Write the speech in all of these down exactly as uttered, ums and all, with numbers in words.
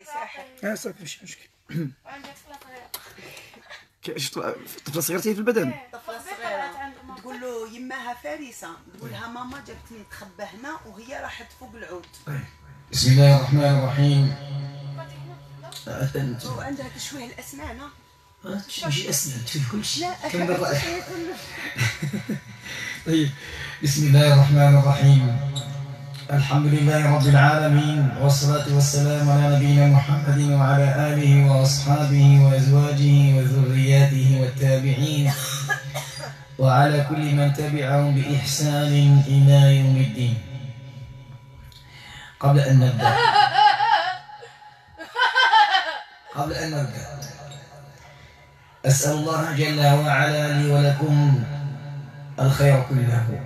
اه صافي ماشي مشكل. طفله صغيره في البدن. طفله صغيره تقول له يماها فارسه، تقول لها ماما جابتني تخبى هنا وهي راحت فوق العود. بسم الله الرحمن الرحيم. وعندها تشويه الاسنان. تشويه اسنان تشويه كل شيء. لا كم بالرأي. طيب بسم الله الرحمن الرحيم. الحمد لله رب العالمين، والصلاة والسلام على نبينا محمد وعلى آله وأصحابه وأزواجه وذرياته والتابعين وعلى كل من تبعهم بإحسان إلى يوم الدين. قبل أن نبدأ قبل أن نبدأ أسأل الله جل وعلا لي ولكم الخير كله،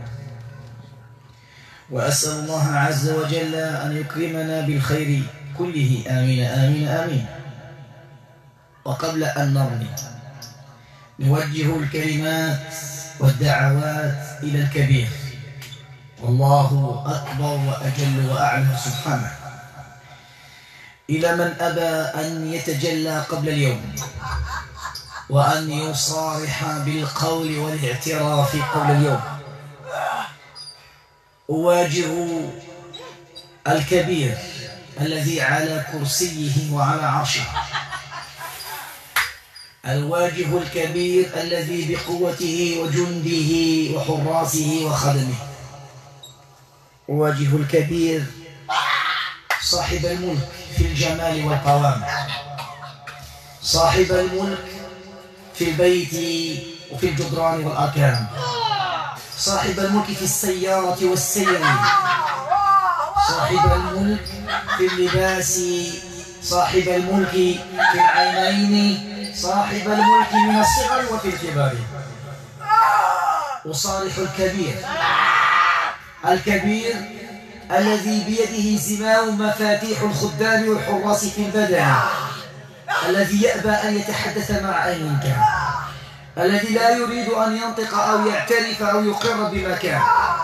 وأسأل الله عز وجل أن يكرمنا بالخير كله، آمين آمين آمين. وقبل أن نرمي نوجه الكلمات والدعوات إلى الكبير، والله أكبر وأجل وأعلى سبحانه، إلى من أبى أن يتجلى قبل اليوم وأن يصارح بالقول والاعتراف قبل اليوم. أواجه الكبير الذي على كرسيه وعلى عرشه، الواجه الكبير الذي بقوته وجنده وحراسه وخدمه. أواجه الكبير صاحب الملك في الجمال والقوام، صاحب الملك في البيت وفي الجدران والأركان، صاحب الملك في السيارة والسير، صاحب الملك في اللباس، صاحب الملك في العينين، صاحب الملك من الصغر وفي الكبار. وصالح الكبير الكبير الذي بيده زمام مفاتيح الخدام والحراس في البدن، الذي يأبى أن يتحدث مع أي كان، الذي لا يريد أن ينطق أو يعترف أو يقر بما كان.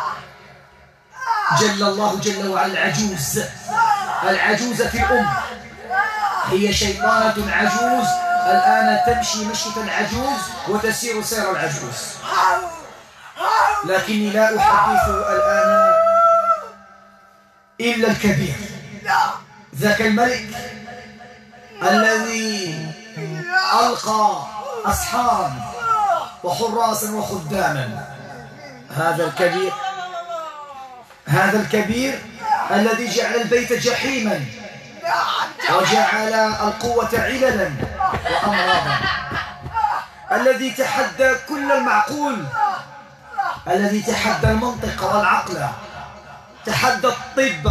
جل الله جل وعلا العجوز، العجوز في الأم، هي شيطانة عجوز الآن تمشي مشية العجوز وتسير سير العجوز، لكني لا أحدث الآن إلا الكبير، ذاك الملك الذي ألقى أصحابا وحراسا وخداما. هذا الكبير هذا الكبير الذي جعل البيت جحيما وجعل القوة عللا وأمراضا، الذي تحدى كل المعقول، الذي تحدى المنطق والعقل، تحدى الطب،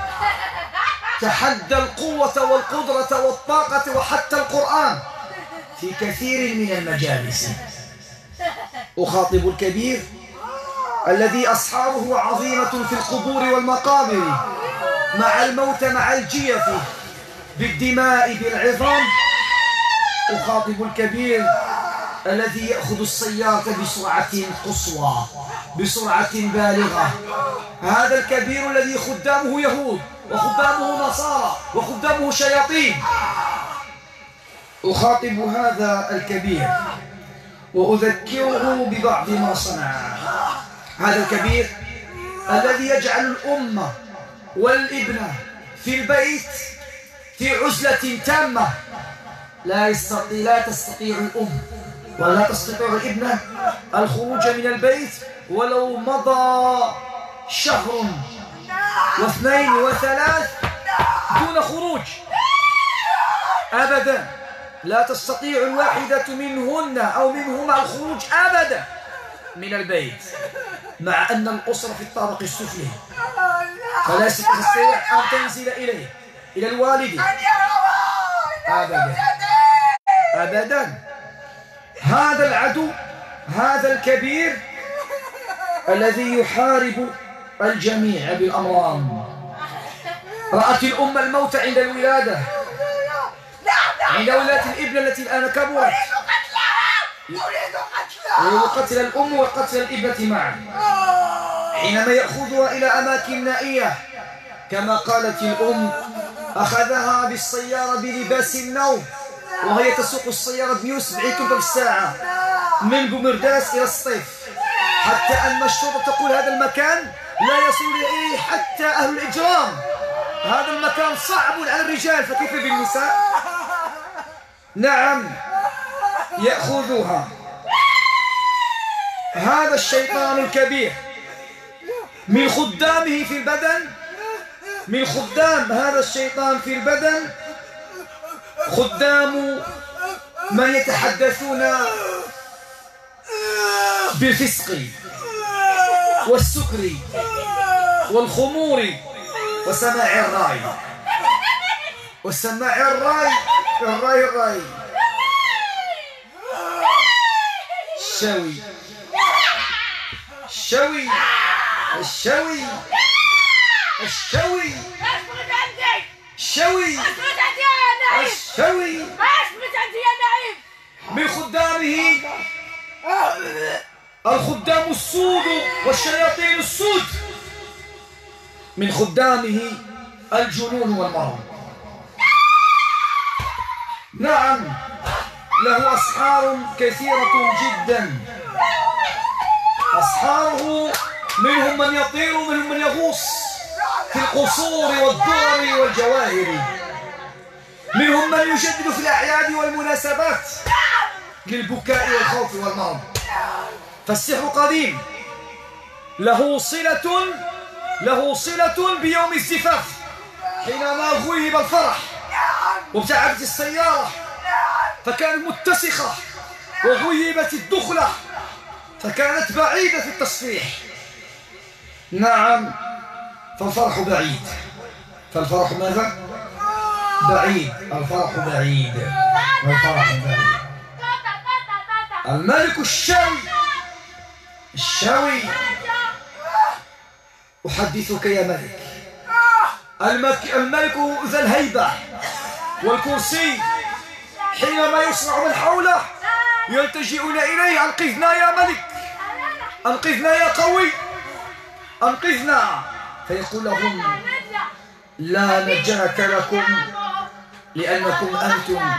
تحدى القوة والقدرة والطاقة وحتى القرآن في كثير من المجالس. أخاطب الكبير الذي أصحابه عظيمة في القبور والمقابر، مع الموت مع الجيف بالدماء بالعظام. أخاطب الكبير الذي يأخذ السيارة بسرعة قصوى، بسرعة بالغة. هذا الكبير الذي خدامه يهود وخدامه نصارى وخدامه شياطين. أخاطب هذا الكبير وأذكره ببعض ما صنع. هذا الكبير الذي يجعل الأمة والابنة في البيت في عزلة تامة، لا يستطيع لا تستطيع الأم ولا تستطيع الابنة الخروج من البيت ولو مضى شهر واثنين وثلاث دون خروج أبدا. لا تستطيع الواحدة منهن أو منهما الخروج أبدا من البيت، مع أن الأسرة في الطابق السفلي، فلا تستطيع أن تنزل إليه إلى الوالد أبدا أبدا. هذا العدو، هذا الكبير الذي يحارب الجميع بالأمراض. رأت الأم الموت عند الولادة، عند ولادة الابنة التي الآن كبرت، يريد قتل الأم وقتل الابنة معا، حينما يأخذها إلى أماكن نائية كما قالت الأم أخذها بالسيارة بلباس النوم وهي تسوق السيارة ب مئة وسبعين كيلومتر في الساعة من بومرداس إلى السطيف، حتى أن الشرطة تقول هذا المكان لا يصل إليه حتى أهل الإجرام. هذا المكان صعب على الرجال فكيف بالنساء؟ نعم، يأخذها هذا الشيطان الكبير من خدامه في البدن، من خدام هذا الشيطان في البدن، خدام من يتحدثون بالفسق والسكر والخمور وسماع الراي وسماع الراي الراي الراي الشوي الشوي الشوي الشوي الشوي الشوي من خدامه الخدام السود والشياطين السود، من خدامه الجنون والمرض. نعم، له أسحار كثيرة جدا، أسحاره منهم من يطير ومنهم من يغوص في القصور والدرر والجواهر، منهم من يجدد في الأعياد والمناسبات للبكاء والخوف والمرض. فالسحر قديم، له صلة له صلة بيوم الزفاف حينما غيب الفرح وابتعدت السيارة فكانت متسخة، وغيبت الدخلة فكانت بعيدة في التصفيح. نعم، فالفرح بعيد، فالفرح ماذا؟ بعيد، الفرح بعيد، والفرح بعيد. الملك الشاوي الشاوي أحدثك يا ملك، الملك, الملك ذا الهيبة والكرسي، حينما يسمع من حوله يلتجئون إليه: أنقذنا يا ملك، أنقذنا يا قوي، أنقذنا. فيقول لهم: لا نجاة لكم لأنكم أنتم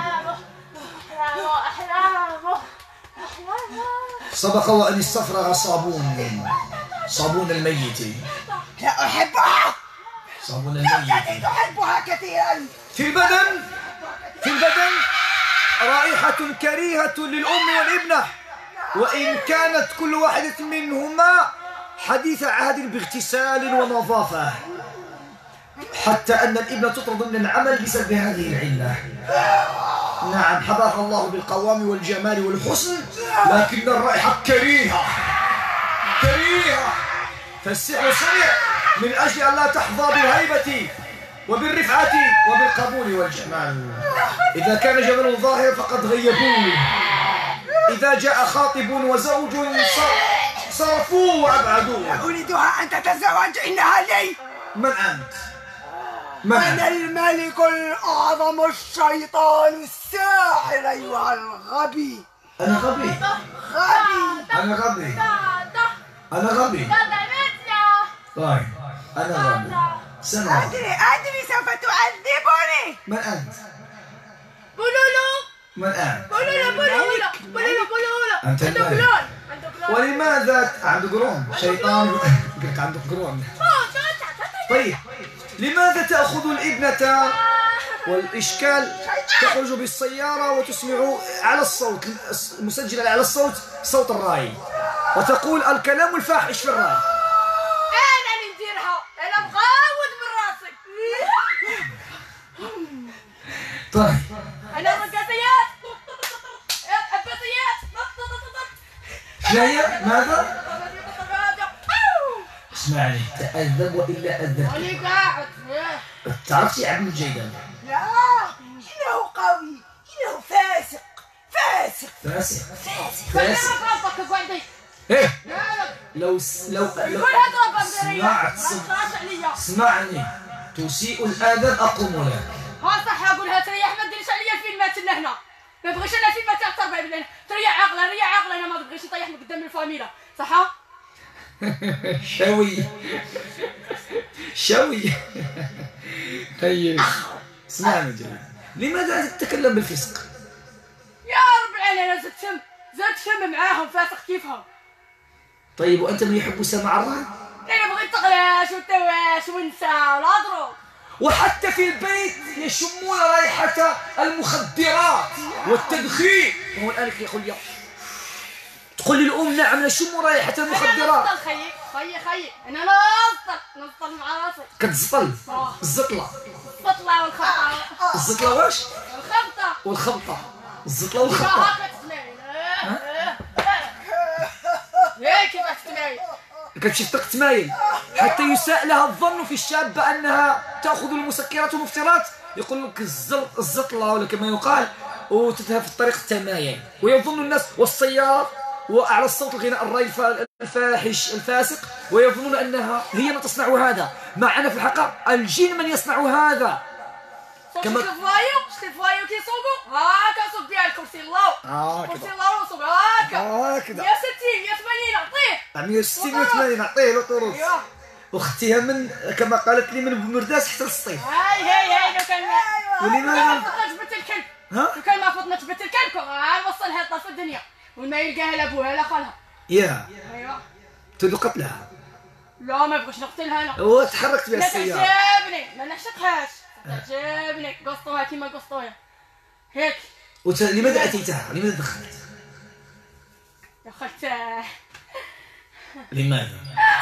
سبق وأن استفرغ صابون صابون الميت. لا أحبها، صابون الميت أحبها كثيرا. في البدن في البدن رائحة كريهة للأم والابنة، وإن كانت كل واحدة منهما حديث عهد باغتسال ونظافة، حتى أن الابنة تطرد من العمل بسبب هذه العلة. نعم، حباها الله بالقوام والجمال والحسن، لكن الرائحة كريهة كريهة. فالسحر صنع من أجل أن لا تحظى بالهيبة وبالرفعة وبالقبول والجمال. إذا كان جمال ظاهر فقد غيبوه، إذا جاء خاطب وزوج صرفوه وأبعدوه. أريدها أن تتزوج، إنها لي. من أنت؟ من أنا الملك الأعظم الشيطان الساحر أيها الغبي. أنا غبي؟ غبي. أنا غبي أنا غبي طيب، أنا غبي. سمع، أدري أدري سوف تعذبني. من أنت؟ بولولو من أنت؟ بولولو بولولو بولولو بولولو. أنت عنده الملك. قرون عنده قرون. ولماذا عنده قرون؟ شيطان قلت عنده قرون. طيب، لماذا تأخذ الابنة والإشكال تخرج بالسيارة وتسمع على الصوت المسجل على الصوت صوت الراي وتقول الكلام الفاحش في الراي؟ أنا اللي نديرها، أنا مغاود من راسك. طيب، أنا رقاصيات عباسيات. شنو ماذا؟ اسمعني، تأذب وإلا أذبك. أنا قاعد. تعرفتي عبد الجيدان؟ لا، إنه قوي، إنه فاسق فاسق فاسق فاسق. فاسق. إيه، لو لو لو سمعت اسمعني تسيء الآداب أقوم لك. ها صح، أقولها تريح، ما تديرش عليا الفيلمات اللي هنا، ما بغيش أنا فيلمات تاع التربية بالله. تريح عقله، ريح عقله، أنا ما بغيش نطيح من قدام الفاميلا، صح؟ شوي شوي. طيب. اسمعني جيد. لماذا تتكلم بالفسق؟ يا رب العالمين انا زدت شم زدت شم معاهم فاسق كيفهم. طيب وانت من يحب سماع الرهن؟ انا بغيت تغلاش والتواش والنساء والعذرو. وحتى في البيت يشمون رائحة المخدرات والتدخين. وهو الآن يقول لي تقول لي الأم نعم نشم رائحة المخدرات. أنا نسطل خيي خيي خيي أنا نسطل نسطل مع راسي. كتزطل الزطلة. الزطلة والخبطة. الزطلة واش؟ والخبطة. والخبطة. الزطلة والخبطة. هاكا تتمايل. هيك كيف تتمايل. كتمشي تطق تمايل حتى يساء لها الظن في الشابة أنها تأخذ المسكرات والمفترات. يقول لك الزطلة ولا كما يقال وتذهب في الطريق التمايل ويظن الناس والسيارة وأعلى الصوت الغناء الراي الفاحش الفاسق ويظنون أنها هي من تصنع هذا مع أن في الحقيقة الجن من يصنع هذا. كما شفت الفوايو شفت الفوايو كيصوبوا هاكا صوب بها الكرسي الله كرسي الله وصوب هاكا هكذا مية وستين مية وثمانين عطيه مية وستين مية وثمانين عطيه له طروس. واختها من كما قالت لي من بمرداس حتى للصيف. هاي هاي هاي لو كان ولماذا؟ لو كان جبت الكلب ها؟ لو كان ما فطنا جبت الكلب كان وصلها طرف الدنيا وما يلقاها لا ابوها لا خالها. يا ايوه تريد قتلها. لا ما بغيتش نقتلها انا. وتحركت بها لا السيارة. تعجبني ما نعشقهاش تعجبني قسطوها كيما قسطوها هيك. وت... لماذا أتيتها؟ لماذا دخلت؟ دخلت لماذا؟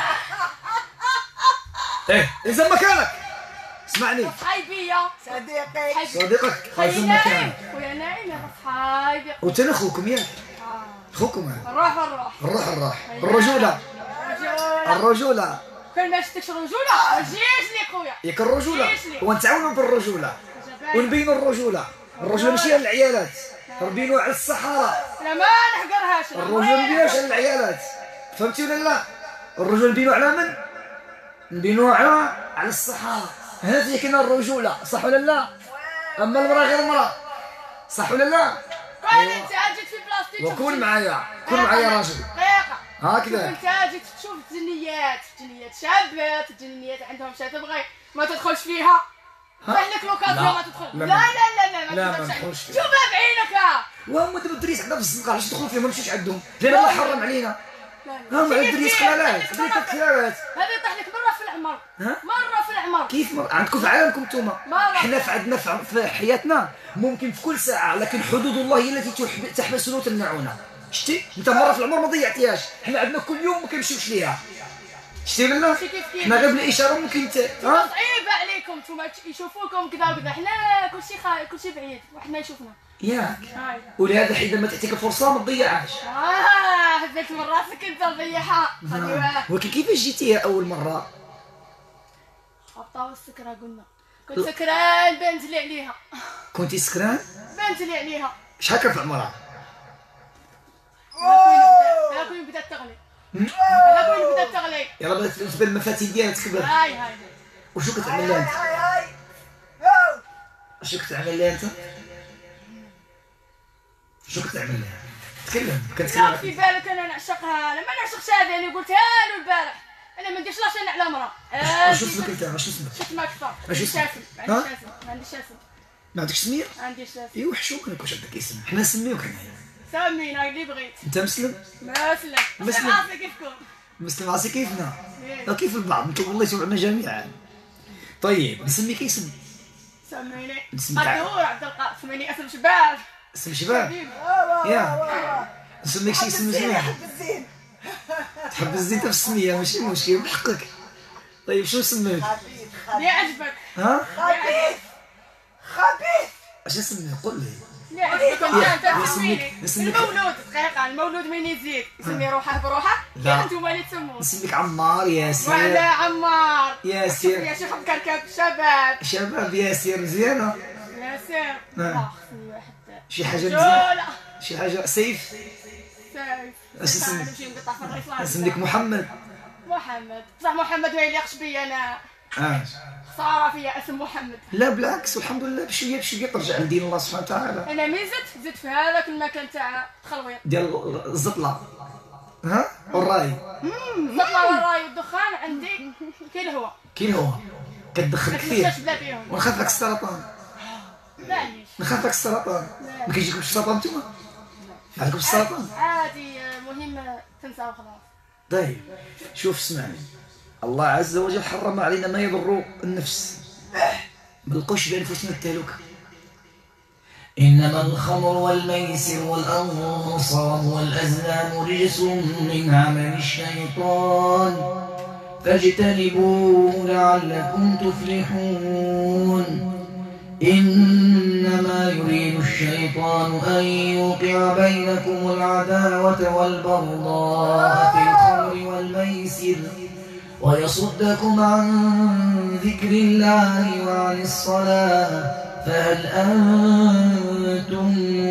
ايه الزم مكانك. اسمعني صحايبية صديقي صديقك خلي الزم نايم مكانك. ويا نايم يا صحايبي. وتنا اخوكم ياك آه. اخوكم الروح الروح الروح الروح الرجولة رجولة الرجولة. كل ما شفتكش رجولة ما تجيش لي خويا. ياك الرجولة ونتعاونوا بالرجولة ونبينوا الرجولة. الرجولة ماشي على العيالات نبينوا على الصحراء. لا ما نحقرهاش الرجولة نبينوش على العيالات فهمتي ولا لا؟ الرجولة نبينوا على من؟ نبينوا على على الصحراء. هذه كنا الرجولة صح ولا لا؟ أما المرأة غير المرأة صح ولا لا؟ كون انت جيت في بلاصتي وكون معايا كون معايا راجل دقيقة هكذا. انت جيت تشوف الجنيات الجنيات شابات الجنيات عندهم شي تبغي ما تدخلش فيها. فهلك لوكازيون ما تدخل. لا لا لا لا لا ما ما تدخلش ندخلش فيها. شوفها بعينك. وهم دابا الدريس عندنا في الزنقة علاش ندخلوا فيهم ما نمشيوش عندهم لأن الله حرم علينا. ها مع الدريس قلالات دريس قلالات. هذا يطيح لك مرة في العمر. ها؟ مرة في العمر. كيف مر... عندكم في عالمكم نتوما مرة. حنا في عندنا في في حياتنا ممكن في كل ساعة لكن حدود الله هي التي تحب... تحبسنا وتمنعنا. شتي انت مرة في العمر ما ضيعتيهاش. حنا عندنا كل يوم ما كنمشيوش ليها. شتي ولا لا؟ حنا غير بالاشاره ممكن ت... ها صعيبه عليكم نتوما يشوفوكم كذا وكذا. حنا كلشي خا... كلشي بعيد واحد ما يشوفنا. ياك هاي ولهذا حين ما تعطيك فرصه ما تضيعهاش. اه حبيت من راسك انت تضيعها. ايوا ولكن كيفاش جيتيها اول مره؟ خبطه والسكره قلنا كنت سكران بنت لي عليها. كنتي سكران؟ بنت لي عليها. شحال كان في عمرها؟ هذا كوين بدات تغلي. هذا كوين بدات تغلي. يلا بدات تبان المفاتيح ديالها تكبر. هاي هاي وشو كتعمل لها انت؟ شو كتعمل لها انت؟ شو كتعمل لها؟ تكلم لا كتكلم. في بالك انا نعشقها. انا ما نعشقش هذه اللي قلتها له البارح. انا ما نديرش لاشين على مرة. شو اسمك انت؟ شو اسمك؟ شفت ما كثر. شو اسمك؟ شاسم عندي ها؟ شاسم عندي شاسم ما عندكش سميه؟ عندي شاسم. ايوا حشوك انا واش عندك اسم؟ حنا نسميوك هنايا. سمينا اللي بغيت. انت مسلم؟ مسلم مسلم. عاصي كيفكم. مسلم عاسي كيفنا؟ إيه. لا كيف البعض انتم والله يسمعونا جميعا. طيب نسميك اسم؟ سميني نسميك قدور عبد القادر. سميني اسم شباب اسم شباب؟ حبيبي. يا نسميك شي اسم مزيان. الزين تحب الزين في السميه ماشي مشكل بحقك. طيب شنو سميك؟ خبيث اللي عجبك ها؟ خبيث خبيث اش نسميك قول لي. اللي عجبك انت يا تسميني. نسميك- نسميك- المولود دقيقة المولود من يزيد يسمي روحه بروحه. لا. انتم اللي تسموه. نسميك عمار وعلى ياسر عمار ياسر يا شيخ كركب شباب شباب ياسر مزيانه. ياسر. لا خصني واحد شي حاجه مزيانه جولة شي حاجه سيف. سيف. اش اسمك؟ نمشي نقطع في الريفان. نسميك محمد. محمد. بصح محمد ما يليقش بيا انا. اه خسارة فيا اسم محمد. لا بالعكس والحمد لله بشويه بشويه ترجع لدين الله سبحانه وتعالى انا مي زدت زدت في هذاك المكان تاع التخلويط. ديال الزطله. ها والراي الزطلة والراي والدخان عندي كي الهوا. كاين هو كتدخل ما كثير تمشاش بلا بيهم. ونخاف لك السرطان. معليش. نخافك السرطان. ما كيجيكمش السرطان نتوما؟ عندكم السرطان؟ عادي، مهم تنسى وخلاص. طيب شوف اسمعني، الله عز وجل حرم علينا ما يضر النفس، ما نلقوش بانفسنا التهلكه. إنما الخمر والميسر والأنصاب والأزلام رجس من عمل الشيطان فاجتنبوه لعلكم تفلحون. إنما يريد الشيطان أن يوقع بينكم العداوة والبغضاء في الخمر والميسر ويصدكم عن ذكر الله وعن الصلاة فهل أنتم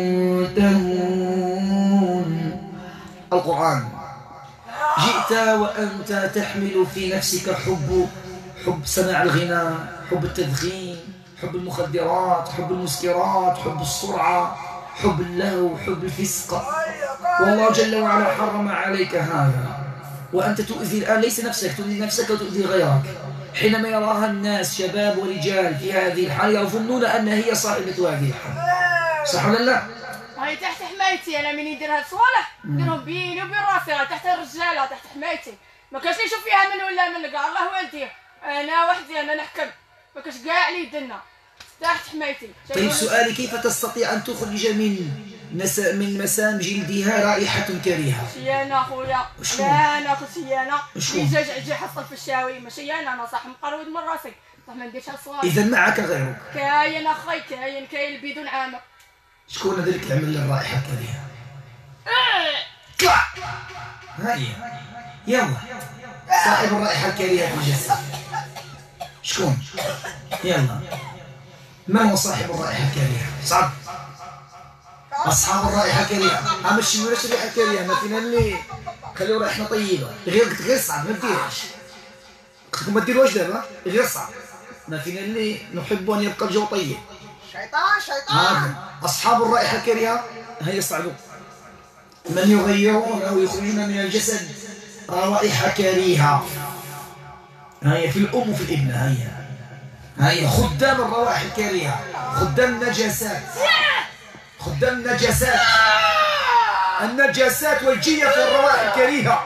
منتهون. القرآن جئت وأنت تحمل في نفسك حب حب سماع الغناء، حب التدخين، حب المخدرات، حب المسكرات، حب السرعة، حب اللهو، حب الفسق. والله جل وعلا حرم عليك هذا، وأنت تؤذي الآن ليس نفسك، تؤذي نفسك وتؤذي غيرك. حينما يراها الناس شباب ورجال في هذه الحال يظنون أن هي صاحبة هذه الحال، صح ولا لا؟ هاي تحت حمايتي، انا من يدير هاد الصوالح نديرهم بيني وبين راسي، راه تحت الرجاله تحت حمايتي، ما كاش اللي يشوف فيها من ولا من كاع، الله والدي انا وحدي انا نحكم، ما كاش كاع اللي يدنا تحت حمايتي. طيب سؤالي، كيف تستطيع أن تخرج من نس... من مسام جلدها رائحة كريهة؟ ماشي انا خويا، لا انا كنت انا اللي جا جا حصل في الشاوي، ماشي انا انا صاح مقرود من راسي، صح ما نديرش هالصوالح. إذا معك غيرك؟ كاين اخي، كاين كاين البدون عامر. شكون هذا اللي كيعمل الرائحة الكريهة؟ اطلع ها هي، يلا صاحب الرائحة الكريهة في الجسد شكون؟ يلا من هو صاحب الرائحة الكريهة؟ صعب أصحاب الرائحة الكريهة، أما الشمولاش الرائحة الكريهة ما فينا اللي خليو رائحنا طيبة، غير قلت غير صعب ما ديرهاش، قلت لكم ما ديروهاش دابا، غير صعب، ما فينا اللي نحب أن يبقى الجو طيب. شيطان شيطان. هذا أصحاب الرائحة الكريهة هيا صعدوا، من يغيرون أو يخرجون من الجسد روائح كريهة، هيا في الأم وفي الابن، هيا هيا خدام الروائح الكريهة، خدام النجاسات، خدام النجاسات، النجاسات والجية في الروائح الكريهة.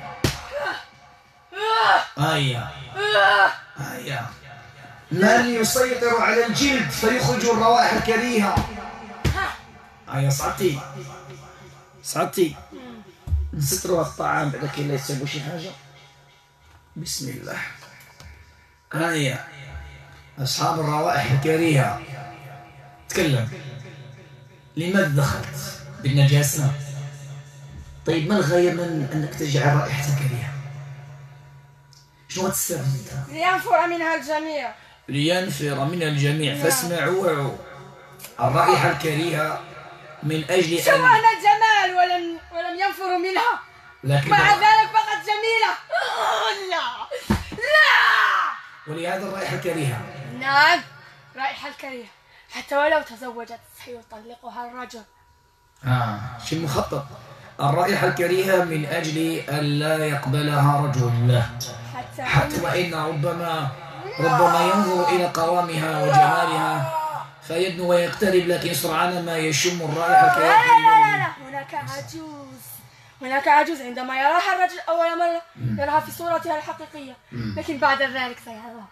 هيا هيا من يسيطر على الجلد فيخرج الروائح الكريهة. هيا صعدتي صعدتي، نستروا الطعام بعدا كي لا يسيبوا شي حاجة. بسم الله. هيا أصحاب الروائح الكريهة تكلم، لماذا دخلت بالنجاسة؟ طيب ما الغاية من أنك تجعل رائحة كريهة؟ شنو تستفيد أنت؟ لينفر منها الجميع، لينفر من الجميع. فاسمعوا الرائحة الكريهة من أجل شوهنا أن الجمال ولم ولم ينفروا منها، لكن مع ذلك بقت جميلة. لا لا، ولهذا الرائحة الكريهة. نعم رائحة الكريهة، حتى ولو تزوجت سيطلقها الرجل. آه شو المخطط؟ الرائحة الكريهة من أجل أن لا يقبلها رجل، حتى حتى وإن ربما ربما ينظر إلى قوامها وجمالها فيدنو ويقترب، لكن سرعان ما يشم الرائحة لا الكريهة. لا لا لا، هناك عجوز، هناك عجوز عندما يراها الرجل أول مرة يراها في صورتها الحقيقية، لكن بعد ذلك سيراها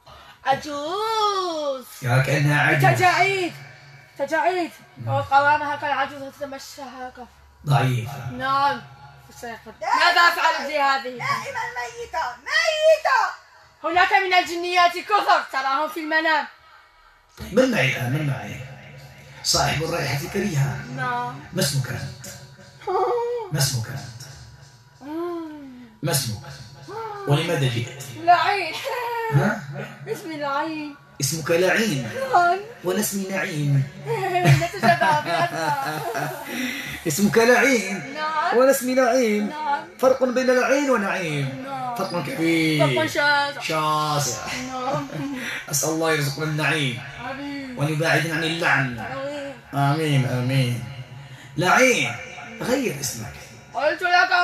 عجوز يا كأنها عجوز تجاعيد تجاعيد وقوامها كالعجوز وتتمشى هكذا ضعيفة. نعم. سيقول ماذا أفعل بهذه؟ دائما ميتة ميتة. هناك من الجنيات كثر تراهم في المنام. من معي الآن؟ من معي؟ صاحب الرائحة الكريهة. نعم. ما اسمك أنت؟ ما اسمك أنت؟ ما اسمك؟ ولماذا جئت؟ لعين. ها؟ اسمي لعين. اسمك لعين نعم. وأنا اسمي نعيم. نتشابه بالأسماء. اسمك لعين نعم. وأنا اسمي نعيم. نعم. فرق بين لعين ونعيم. نعم. فرق كبير. فرق شاسع. شاسع. نعم. أسأل الله يرزقنا النعيم آمين. ويباعدنا عن اللعن. آمين. آمين آمين. لعين غير اسمك. قلت لك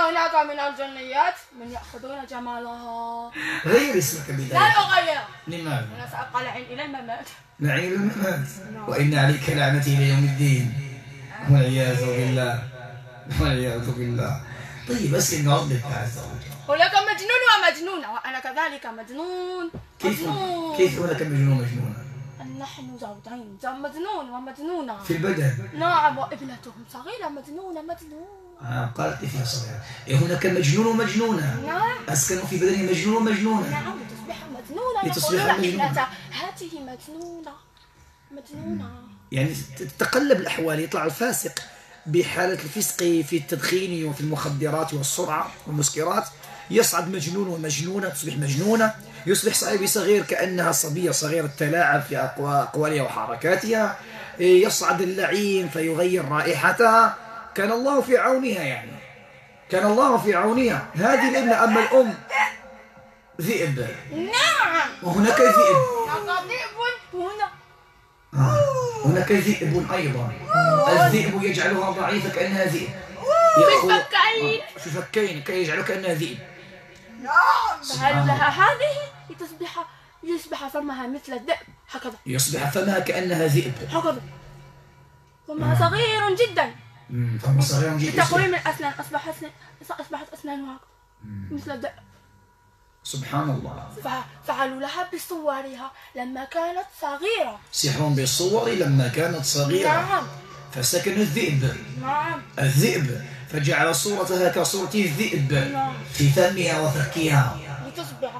وهناك من الجنيات من يأخذون جمالها. غير اسمك بداية. لا أغير. لماذا؟ أنا سأبقى لعين إلى الممات. لعين الممات. وإن عليك لعنتي إلى يوم الدين. والعياذ بالله. والعياذ بالله. طيب أسلم ربك عز وجل. هناك مجنون ومجنونة وأنا كذلك مجنون. كيف مجنون. كيف هناك مجنون ومجنونة؟ نحن زوجين، مجنون ومجنونة. في البدن. نعم وابنتهم صغيرة مجنونة مجنون. آه قالت لي فيها صغيرة. إيه هناك مجنون ومجنونة. نعم. أسكنوا في بدني مجنون ومجنونة. نعم لتصبح مجنونة. لتصبح يقولون مجنونة. ابنة هذه مجنونة مجنونة. يعني تتقلب الأحوال، يطلع الفاسق بحالة الفسق في التدخين وفي المخدرات والسرعة والمسكرات، يصعد مجنون ومجنونة، تصبح مجنونة، يصبح صاحبي صغير كأنها صبية صغيرة تلاعب في أقوالها وحركاتها، يصعد اللعين فيغير رائحتها. كان الله في عونها، يعني كان الله في عونها هذه الابنة. أما الأم ذئب. نعم. وهناك ذئب. هناك ذئب هنا. آه. هناك ذئب أيضا. الذئب يجعلها ضعيفة كأنها ذئب. في فكين. في فكين كي يجعلها كأنها ذئب. هل لها هذه لتصبح يصبح فمها مثل الذئب هكذا. يصبح فمها كأنها ذئب. هكذا. فمها صغير جدا. فمها صغير جدا. تقريبا من الأسنان أصبح أسنان أصبحت أسنانها مثل الذئب. سبحان الله. فعلوا لها بصورها لما كانت صغيرة. سحر بالصور لما كانت صغيرة. نعم. فسكن الذئب. نعم. الذئب فجعل صورتها كصورة الذئب. نعم. في فمها وفكها. لتصبح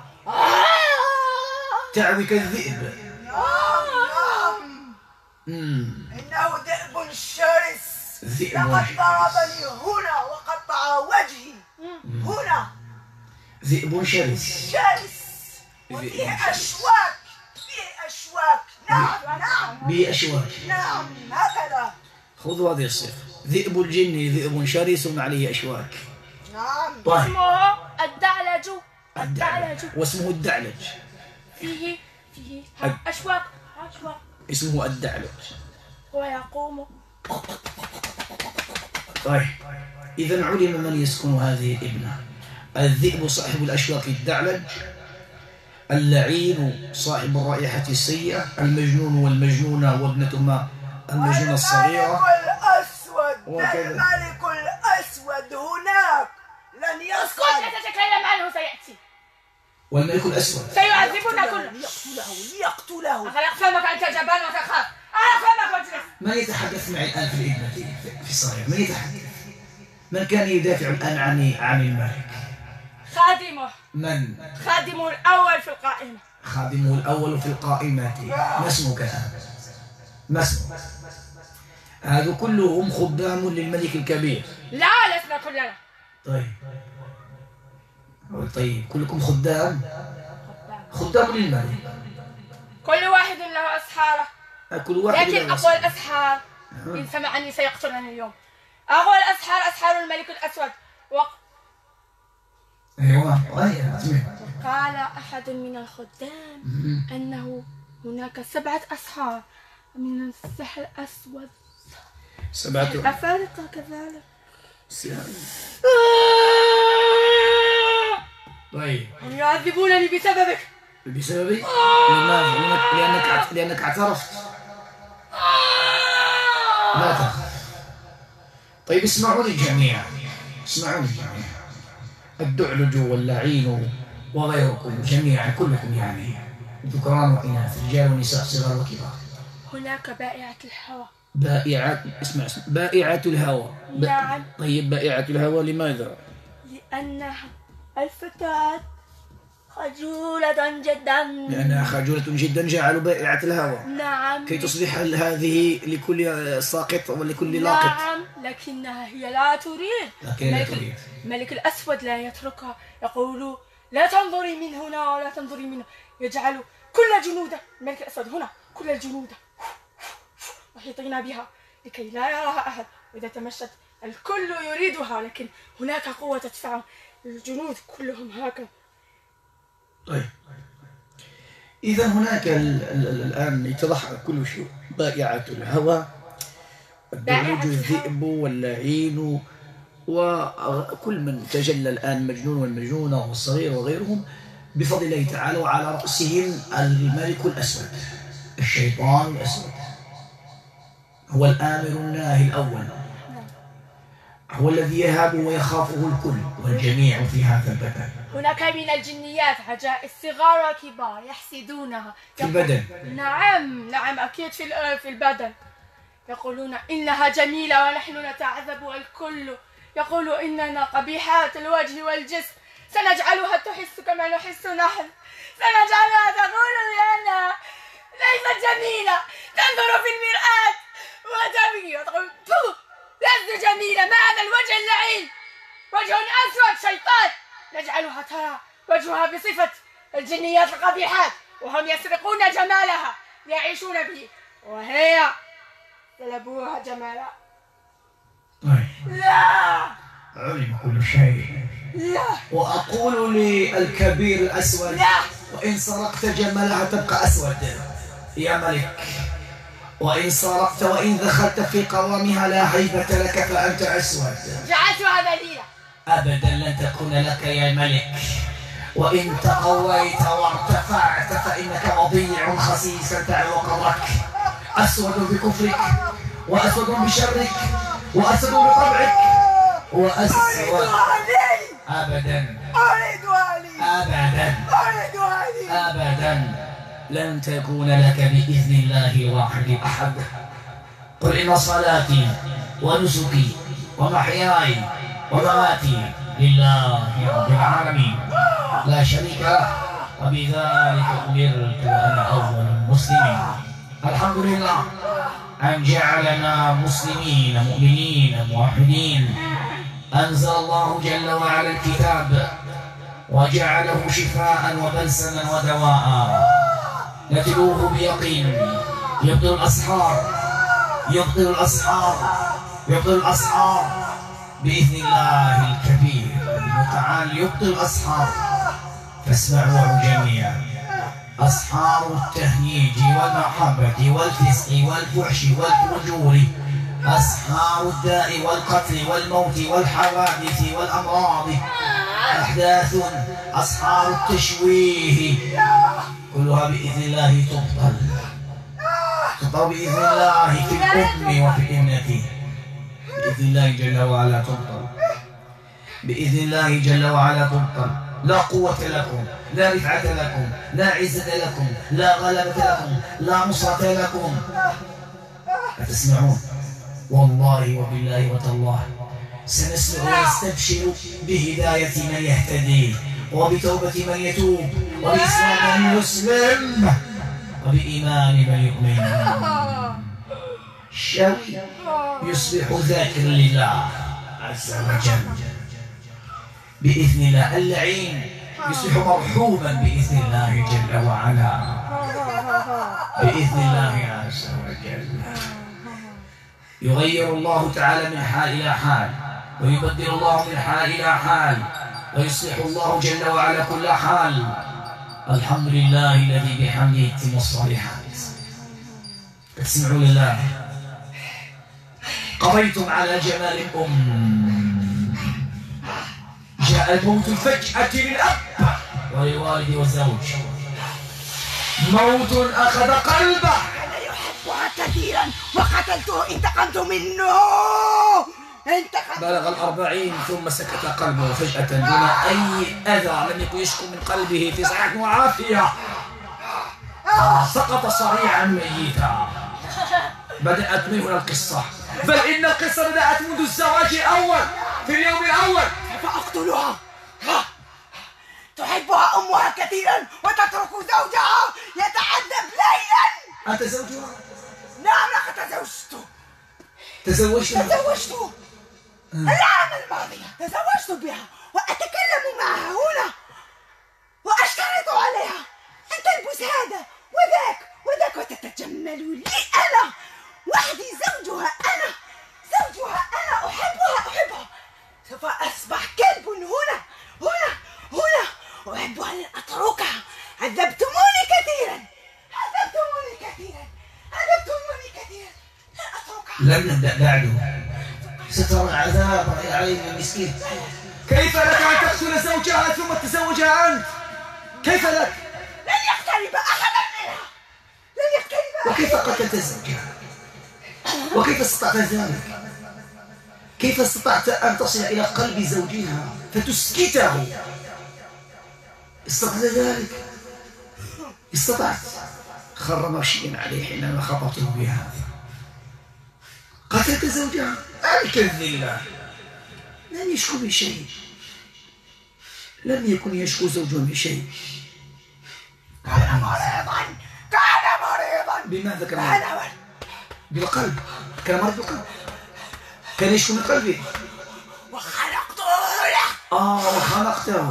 تعوي كالذئب. إنه ذئب شرس. ذئب لقد ضربني هنا وقطع وجهي هنا. ذئب شرس. شرس وفيه أشواك. فيه أشواك. نعم نعم. بأشواك. نعم هكذا. خذوا هذه الصفة. ذئب الجن ذئب شرس عليه أشواك. نعم. طيب. اسمه الدعلج. الدعلج. واسمه الدعلج. فيه فيه أشواك أشواك. اسمه الدعلج. ويقوم. طيب إذا علم من يسكن هذه الابنة. الذئب صاحب الأشواك الدعلج، اللعين صاحب الرائحة السيئة، المجنون والمجنونة وابنتهما المجنونة الصغيرة. الملك الأسود. وكذا. الملك الأسود هناك لن يصعد. لا تتكلم عنه سيأتي. والملك الأسود سيعذبنا كلنا. ليقتله ليقتله. أغلق فمك أنت جبان وتخاف. أغلق فمك واجلس. من يتحدث معي الآن في الابنة في الصغير؟ من يتحدث؟ من كان يدافع الآن عن عن الملك؟ خادمه. من؟ خادمه الأول في القائمة. خادمه الأول في القائمة. ما اسمك الآن؟ ما اسمك؟ هذا كلهم خدام للملك الكبير. لا لسنا كلنا. طيب طيب كلكم خدام؟ خدام للملك. كل واحد له أسحاره. كل واحد لكن له أقوى الأسحار إن سمعني سيقتلني اليوم. أقوى الأسحار أسحار الملك الأسود. وق... أيوة أيوة اسمع. قال أحد من الخدام أنه هناك سبعة أسحار من السحر الأسود. سبعة الأفارقة كذلك. طيب هم يعذبونني بسببك. بسببي؟ لماذا؟ لأنك لأنك اعترفت. لا تخف. طيب اسمعوني جميعا، اسمعوني جميعا. الدعلج واللعين وغيركم جميعا كلكم يعني ذكران وإناث، رجال ونساء صغار وكبار. هناك بائعة الهوى. بائعة اسمع اسمع بائعة الهوى. نعم. طيب بائعة الهوى لماذا؟ لأنها الفتاة خجولة جدا. لأنها خجولة جدا جعلوا بائعة الهوى. نعم. كي تصبح هذه لكل ساقط ولكل لاقط. نعم لكنها هي لا تريد. لكن لا تريد. الملك الأسود لا يتركها، يقول لا تنظري من هنا ولا تنظري من هنا. يجعل كل جنوده الملك الأسود هنا كل الجنود محيطين بها لكي لا يراها أحد، وإذا تمشت الكل يريدها، لكن هناك قوة تدفع الجنود كلهم هكذا. طيب إذا هناك ال ال ال الآن يتضح كل شيء. بائعة الهوى، الدعلج، الذئب واللعين وكل من تجلى الآن مجنون والمجنونة والصغير وغيرهم بفضل الله تعالى، وعلى رأسهم الملك الأسود الشيطان الأسود، هو الآمر الناهي الأول، هو الذي يهاب ويخافه الكل والجميع في هذا البدن. هناك من الجنيات عجائز صغار وكبار يحسدونها في البدن. نعم نعم أكيد في في البدن. يقولون إنها جميلة ونحن نتعذب الكل. يقولوا إننا قبيحات الوجه والجسم، سنجعلها تحس كما نحس نحن، سنجعلها تقول لأنها ليست جميلة، تنظر في المرآة وتبكي وتقول بو لست جميلة، ما هذا الوجه اللعين، وجه أسود شيطان. نجعلها ترى وجهها بصفة الجنيات القبيحات، وهم يسرقون جمالها يعيشون به، وهي سلبوها جمالها. لا علم كل شيء. لا وأقول للكبير الأسود لا وإن سرقت جمالها تبقى أسود يا ملك، وإن سرقت وإن دخلت في قوامها لا هيبة لك فأنت أسود. جعلتها ذليلة. أبدا لن تكون لك يا ملك، وإن تقويت وارتفعت فإنك وضيع خسيس تعلو قبرك، أسود بكفرك وأسود بشرك وأسود بطبعك وأسود. أبدا أريد علي أبدا أريد علي أبدا لن تكون لك بإذن الله الواحد الأحد. قل إن صلاتي ونسكي ومحياي ومماتي لله رب العالمين لا شريك له وبذلك أمرت وأنا أول المسلمين. الحمد لله أن جعلنا مسلمين مؤمنين موحدين. أنزل الله جل وعلا الكتاب وجعله شفاء وبلسما ودواء، نتلوه بيقين يبطل الأسحار يبطل الأسحار يبطل الأسحار بإذن الله الكبير المتعال يبطل الأسحار. فاسمعوا جميعا، أسحار التهييج والمحبة والفسق والفحش والفجور، أسحار الداء والقتل والموت والحوادث والأمراض، أحداث أسحار التشويه كلها بإذن الله تبطل تبطل بإذن الله في الأم وفي الابنة، بإذن الله جل وعلا تبطل، بإذن الله جل وعلا تبطل. لا قوة لكم، لا رفعة لكم، لا عزة لكم، لا غلبة لكم، لا نصرة لكم. أتسمعون؟ والله وبالله وتالله سنسمع ونستبشر بهداية من يهتدي، وبتوبة من يتوب، وبإسلام من يسلم، وبإيمان من يؤمن. الشوي يصبح ذاكرا لله عز وجل بإذن الله، اللعين يصبح مرحوما بإذن الله جل وعلا بإذن الله عز وجل. يغير الله تعالى من حال إلى حال، ويبدل الله من حال إلى حال، ويصلح الله جل وعلا كل حال. الحمد لله الذي بحمده يتم الصالحات. اسمعوا لله. قضيتم على جمال الأم، جاء الموت فجأة للأب وللوالد والزوج، موت أخذ قلبه. أنا يحبها كثيرا وقتلته، انتقمت منه انتقمت. بلغ الأربعين ثم سكت قلبه فجأة دون أي أذى، لم يكن يشكو من قلبه في صحة وعافية، سقط صريعا ميتا. بدأت من هنا القصة، بل إن القصة بدأت منذ الزواج الأول في اليوم الأول. فأقتلها. تحبها أمها كثيرا وتترك زوجها يتعذب ليلا. أنت زوجها؟ نعم لقد تزوجت تزوجت تزوجت العام الماضي، تزوجت بها وأتكلم معها هنا وأشترط عليها أن تلبس هذا وذاك وذاك وتتجمل لي أنا وحدي، زوجها أنا زوجها أنا أحبها أحبها سوف أصبح كلب هنا هنا هنا أحبها لن أتركها. عذبتموني كثيرا عذبتموني كثيرا عذبتموني كثيرا لن أتركها. لم نبدأ بعده. سترى العذاب يا عيني المسكين. كيف لك أن تقتل زوجها ثم تزوجها أنت؟ كيف لك؟ لن يقترب أحدا منها، لن يقترب. وكيف قتلت زوجها؟ وكيف استطعت ذلك؟ كيف استطعت أن تصل إلى قلب زوجها فتسكته؟ استطعت ذلك؟ استطعت. خر مغشيا عليه حينما خبرته بهذا. قتلت زوجها الكذب لله. لم يشكو من شيء، لم يكن يشكو زوجه من شيء. كان مريضا، كان مريضا. بماذا كان كان مريض؟ مريضا بالقلب. كان مريض بالقلب. كان يشكو من قلبه. وخلقته له. آه وخنقته.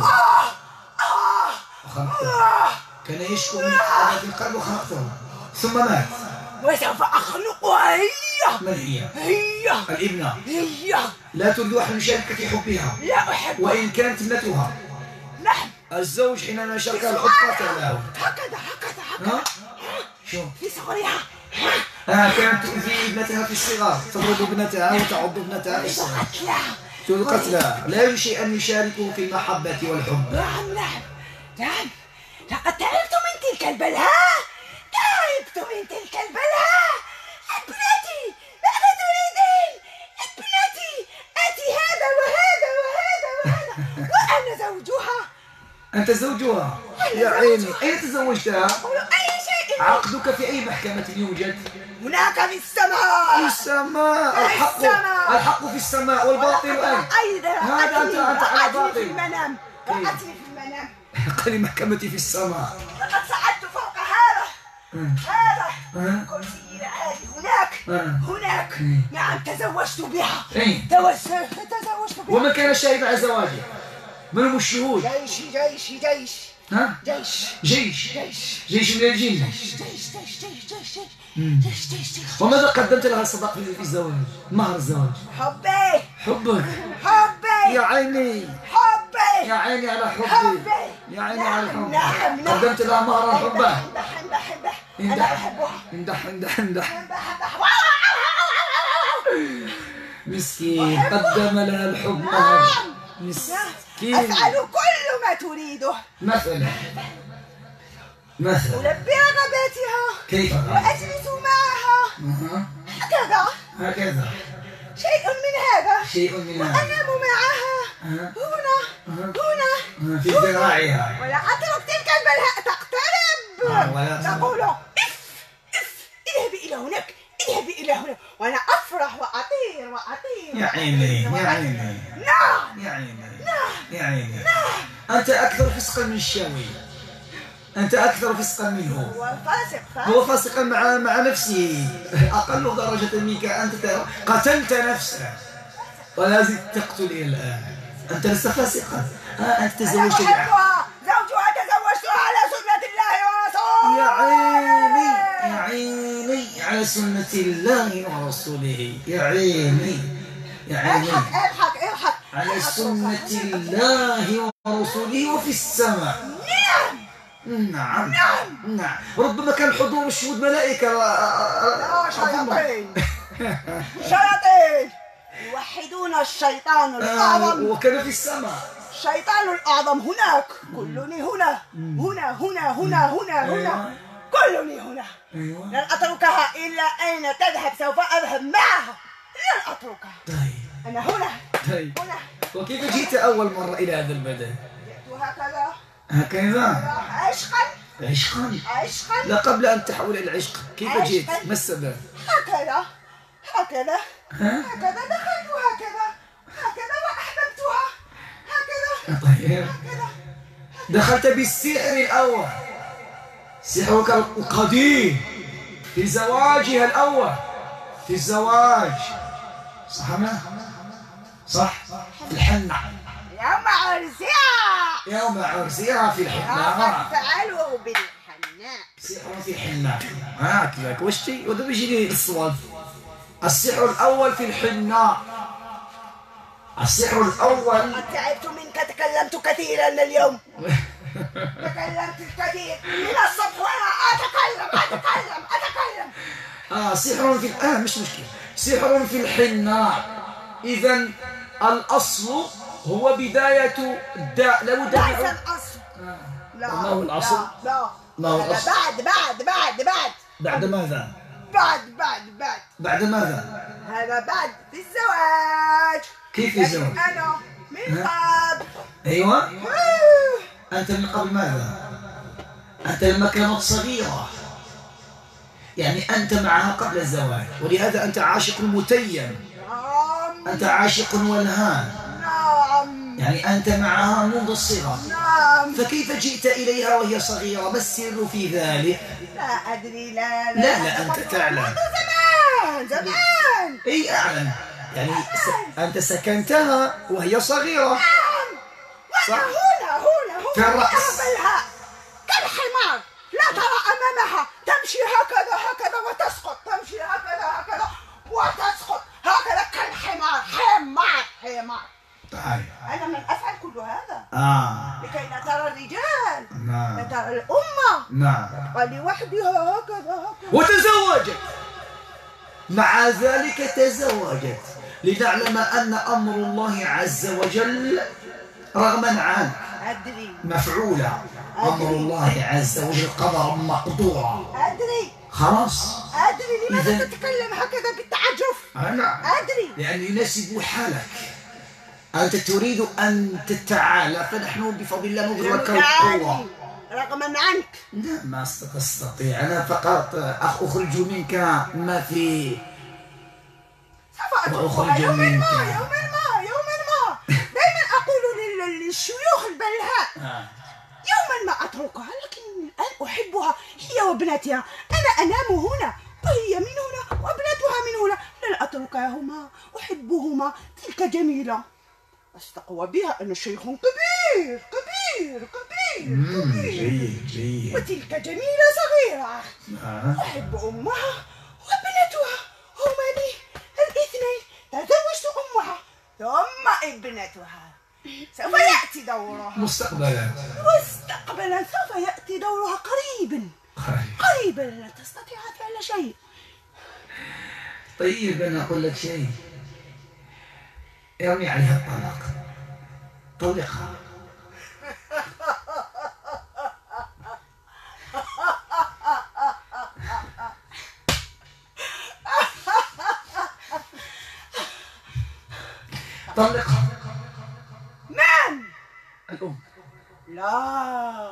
وخنقته. كان يشكو من عذاب القلب وخنقته ثم مات. وسوف أخنقها هي. من هي؟ هي الابنة. هي. لا تريد أحد يشارك في حبها لا أحب. وإن كانت ابنتها. نعم. الزوج حينما شارك الحب قتله. هكذا هكذا هكذا. ها؟ شو؟ في صغرها. آه كانت تؤذي ابنتها في الصغر، تضرب ابنتها وتعض ابنتها في الصغر. قتلها. تريد قتلها. لا يوجد شيء أن يشاركه في المحبة والحب. نعم نعم نعم. لقد تعبت من تلك البلهاء، تعبت من تلك البلهاء. ابنتي ماذا تريدين؟ ابنتي أتي هذا وهذا وهذا وهذا وأنا زوجها. أنت زوجها يا عيني. أين تزوجتها؟ أقول أي شيء. عقدك في أي محكمة يوجد؟ هناك في في السماء. السماء. الحق السماء. الحق في السماء والباطل أين؟ أيضا هذا أنت أنت على رأتني في باطل. المنام، كيف؟ رأتني في المنام. قال محكمتي في السماء. لقد صعدت فوق هذا هذا أه. كرسي العالي هناك أه. هناك. نعم تزوجت بها. أين؟ تزوجت تزوجت بها. ومن كان شاهد على زواجك؟ من هم الشهود؟ جيش جيش جيش ها؟ جيش جيش جيش جيش من الجن. جيش جيش جيش جيش جيش جيش جيش جيش. وماذا قدمت لها صداق في الزواج؟ مهر الزواج؟ حبي حبك حبي يا عيني. حبي يا عيني على حبي. حبي. يا عيني على الحب. نعم نعم. قدمت لها مهرا حبه. امدح امدح امدح. أنا امدح أحبها. امدح امدح امدح. امدح امدح. مسكين قدم لها الحب مهر. نعم. مسكين. أفعل كل ما تريده. مثلا مثلا ألبي رغباتها كيف؟ وأجلس معها أها. هكذا. هكذا شيء من هذا. شيء من هذا. وأنام معها أها. هنا أها. هنا في ذراعها. ولا أترك تلك البلهاء تقترب. آه، ولا تقترب. تقول اف اف اذهبي إلى هناك، اذهبي إلى هنا، وأنا أفرح وأطير وأطير. يا عيني يا عيني. نعم يا عيني يا عيني. أنت أكثر فسقا من الشاوي. أنت أكثر فسقا منه. هو فاسق فاسق. هو فاسقا مع مع نفسه. أقل درجة منك. أنت قتلت نفسك ولا زلت تقتل إلى الآن. أنت لست فاسقا. ها أنت أنا تزوجت بأحد. أحبها، زوجها تزوجتها على سنة الله ورسوله. يا عيني يا عيني على سنة الله ورسوله. يا عيني يا عيني اضحك اضحك اضحك. على سنة الله ورسوله وفي السماء. نعم نعم نعم. ربما كان حضور الشهود ملائكة. لا شياطين شياطين يوحدون الشيطان الأعظم. وكان في السماء. الشيطان الأعظم هناك. كلني هنا هنا هنا هنا هنا هنا. كلني هنا. لن أتركها إلا أين تذهب سوف أذهب معها. لن أتركها. طيب أنا هنا طيب. هنا. وكيف جئت أول مرة إلى هذا البلد؟ جئت هكذا هكذا عشقا عشقا. عشقا. لا قبل أن تحول إلى العشق كيف عشقاً. جئت؟ ما السبب؟ هكذا هكذا ها؟ هكذا دخلت هكذا هكذا وأحببتها هكذا طيب هكذا. دخلت بالسحر الأول، سحرك القديم في زواجها الأول، في الزواج صح ما؟ صح؟ في الحنة يوم عرسها يوم عرسها في الحنة. هذا فعلوا بالحناء. سحر في الحنة. هكذا واش تي ودابا يجيني الصواب. السحر الأول في الحنة. السحر الأول. قد تعبت منك، تكلمت كثيرا اليوم. تكلمت الكثير من الصبح وأنا أتكلم أتكلم أتكلم. آه سحر في آه مش مشكلة. سحر في الحنة. إذا الأصل هو بداية الداء، لابد ليس أن الأصل. لا ما هو الأصل؟ لا لا. ما هو هذا الأصل؟ بعد بعد بعد بعد بعد ماذا؟ بعد بعد بعد بعد ماذا؟ هذا بعد في الزواج. كيف في لكن الزواج؟ أنا من قبل. أيوة. آه. أنت من قبل ماذا؟ أنت لما كانت صغيرة، يعني أنت معها قبل الزواج، ولهذا أنت عاشق متيم، نعم أنت عاشق ولهان، نعم يعني أنت معها منذ الصغر، نعم. فكيف جئت إليها وهي صغيرة؟ ما السر في ذلك؟ لا أدري. لا لا لا أنت تعلم. منذ زمان زمان. أي أعلم، يعني س... أنت سكنتها وهي صغيرة. نعم. صح. وأنا هنا هنا هنا في الرأس. أقبلها كالحمار، لا ترى أمامها، تمشي هكذا هكذا وتسقط، تمشي هكذا هكذا وتسقط هكذا كالحمار. حمار حمار. طيب. أنا من أفعل كل هذا آه. لكي لا ترى الرجال، لا نعم ترى الأمة، نعم. تبقى لوحدها هكذا هكذا. وتزوجت، مع ذلك تزوجت لنعلم أن أمر الله عز وجل رغما عنك أدري مفعولة. أمر الله عز وجل قدرا مقدورا. أدري خلاص. أدري. لماذا إذن- تتكلم هكذا بالتعجب؟ أنا أدري. لأن يناسب حالك، أنت تريد أن تتعالى، فنحن بفضل الله نظهر لك تعالي القوة. رغما عنك. لا ما أستطيع، أنا فقط أخرج منك ما في. سوف أتركها وأخرج يوما منك. ما يوما ما يوما ما. دائما أقول لل- للشيوخ البلهاء آه. يوما ما أتركها، لكن الآن أحبها هي وابنتها. أنا أنام هنا وهي من هنا وابنتها من هنا. لن أتركهما، أحبهما. تلك جميلة أستقوى بها. أنا شيخ كبير كبير كبير مم، كبير. جيد جيد. وتلك جميلة صغيرة آه. أحب أمها وابنتها. هما لي الاثنين. تزوجت أمها ثم ابنتها. سوف يأتي دورها مستقبلا. مستقبلا. سوف يأتي دورها قريبا قريبا. لا تستطيع فعل شيء. طيب أنا أقول لك شيء، ارمي عليها الطلاق، طلقها. طلقها. من؟ الأم. لا.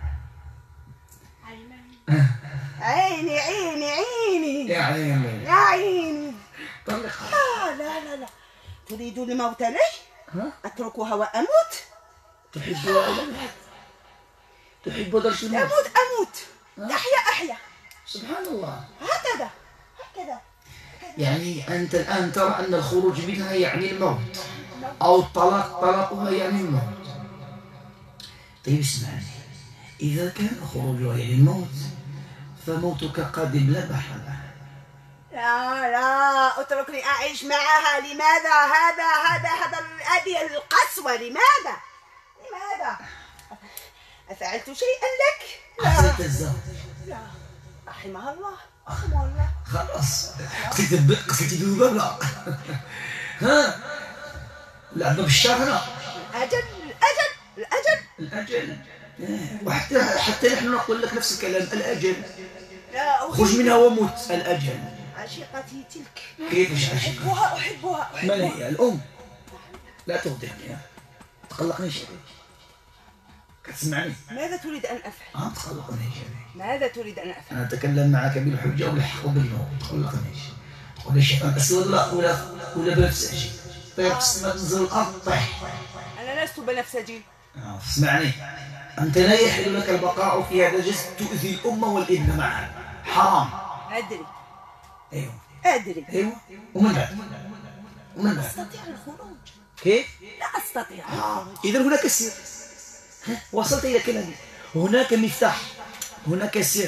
عيني عيني عيني يا عيني. يا عيني. طلقها. لا لا لا لا. تريد الموت لي؟ ها؟ أتركها وأموت؟ تحبها ولا لا؟ تحب درس الموت؟ أموت أموت. تحيا أحيا. سبحان الله. هكذا هكذا. يعني أنت الآن ترى أن الخروج منها يعني الموت، أو الطلاق طلاقها يعني الموت. طيب اسمعني، إذا كان خروجها يعني الموت فموتك قادم لا محالة. لا لا اتركني أعيش معها. لماذا هذا هذا هذا هذه القسوة؟ لماذا لماذا؟ أفعلت شيئا لك؟ أحسنت لا الزوج. لا. رحمها الله رحمها الله. خلاص قصيت البق قصيت البق. ها لعبة بالشارع. الأجل الأجل الأجل الأجل. وحتى حتى نحن نقول لك نفس الكلام، الأجل. لا خرج منها وموت. الأجل. عشيقتي تلك. كيفاش عشيقة؟ أحبها أحبها من أحبها. هي الأم؟ لا تغضبني، تقلقني شيء. كتسمعني؟ ماذا تريد أن أفعل؟ ها تقلقني شيء. ماذا تريد أن أفعل؟ أنا أتكلم معك بالحجة والحق وبالنور، تقلقني شيء. تقول لي الشيطان أسود ولا ولا ولا بنفسجي. طيب ما تنزل الأرض طيح. أنا لست بنفسجي. آه، اسمعني، أنت لا يحل لك البقاء في هذا الجسد، تؤذي الأمة والابن معا، حرام. أدري أيوه أدري. أيوه. ومن بعد؟ ومن بعد؟ أستطيع الخروج. كيف؟ لا أستطيع آه. الخروج. إذا هناك سر. ها؟ وصلت إلى كلامي. هناك مفتاح، هناك سر.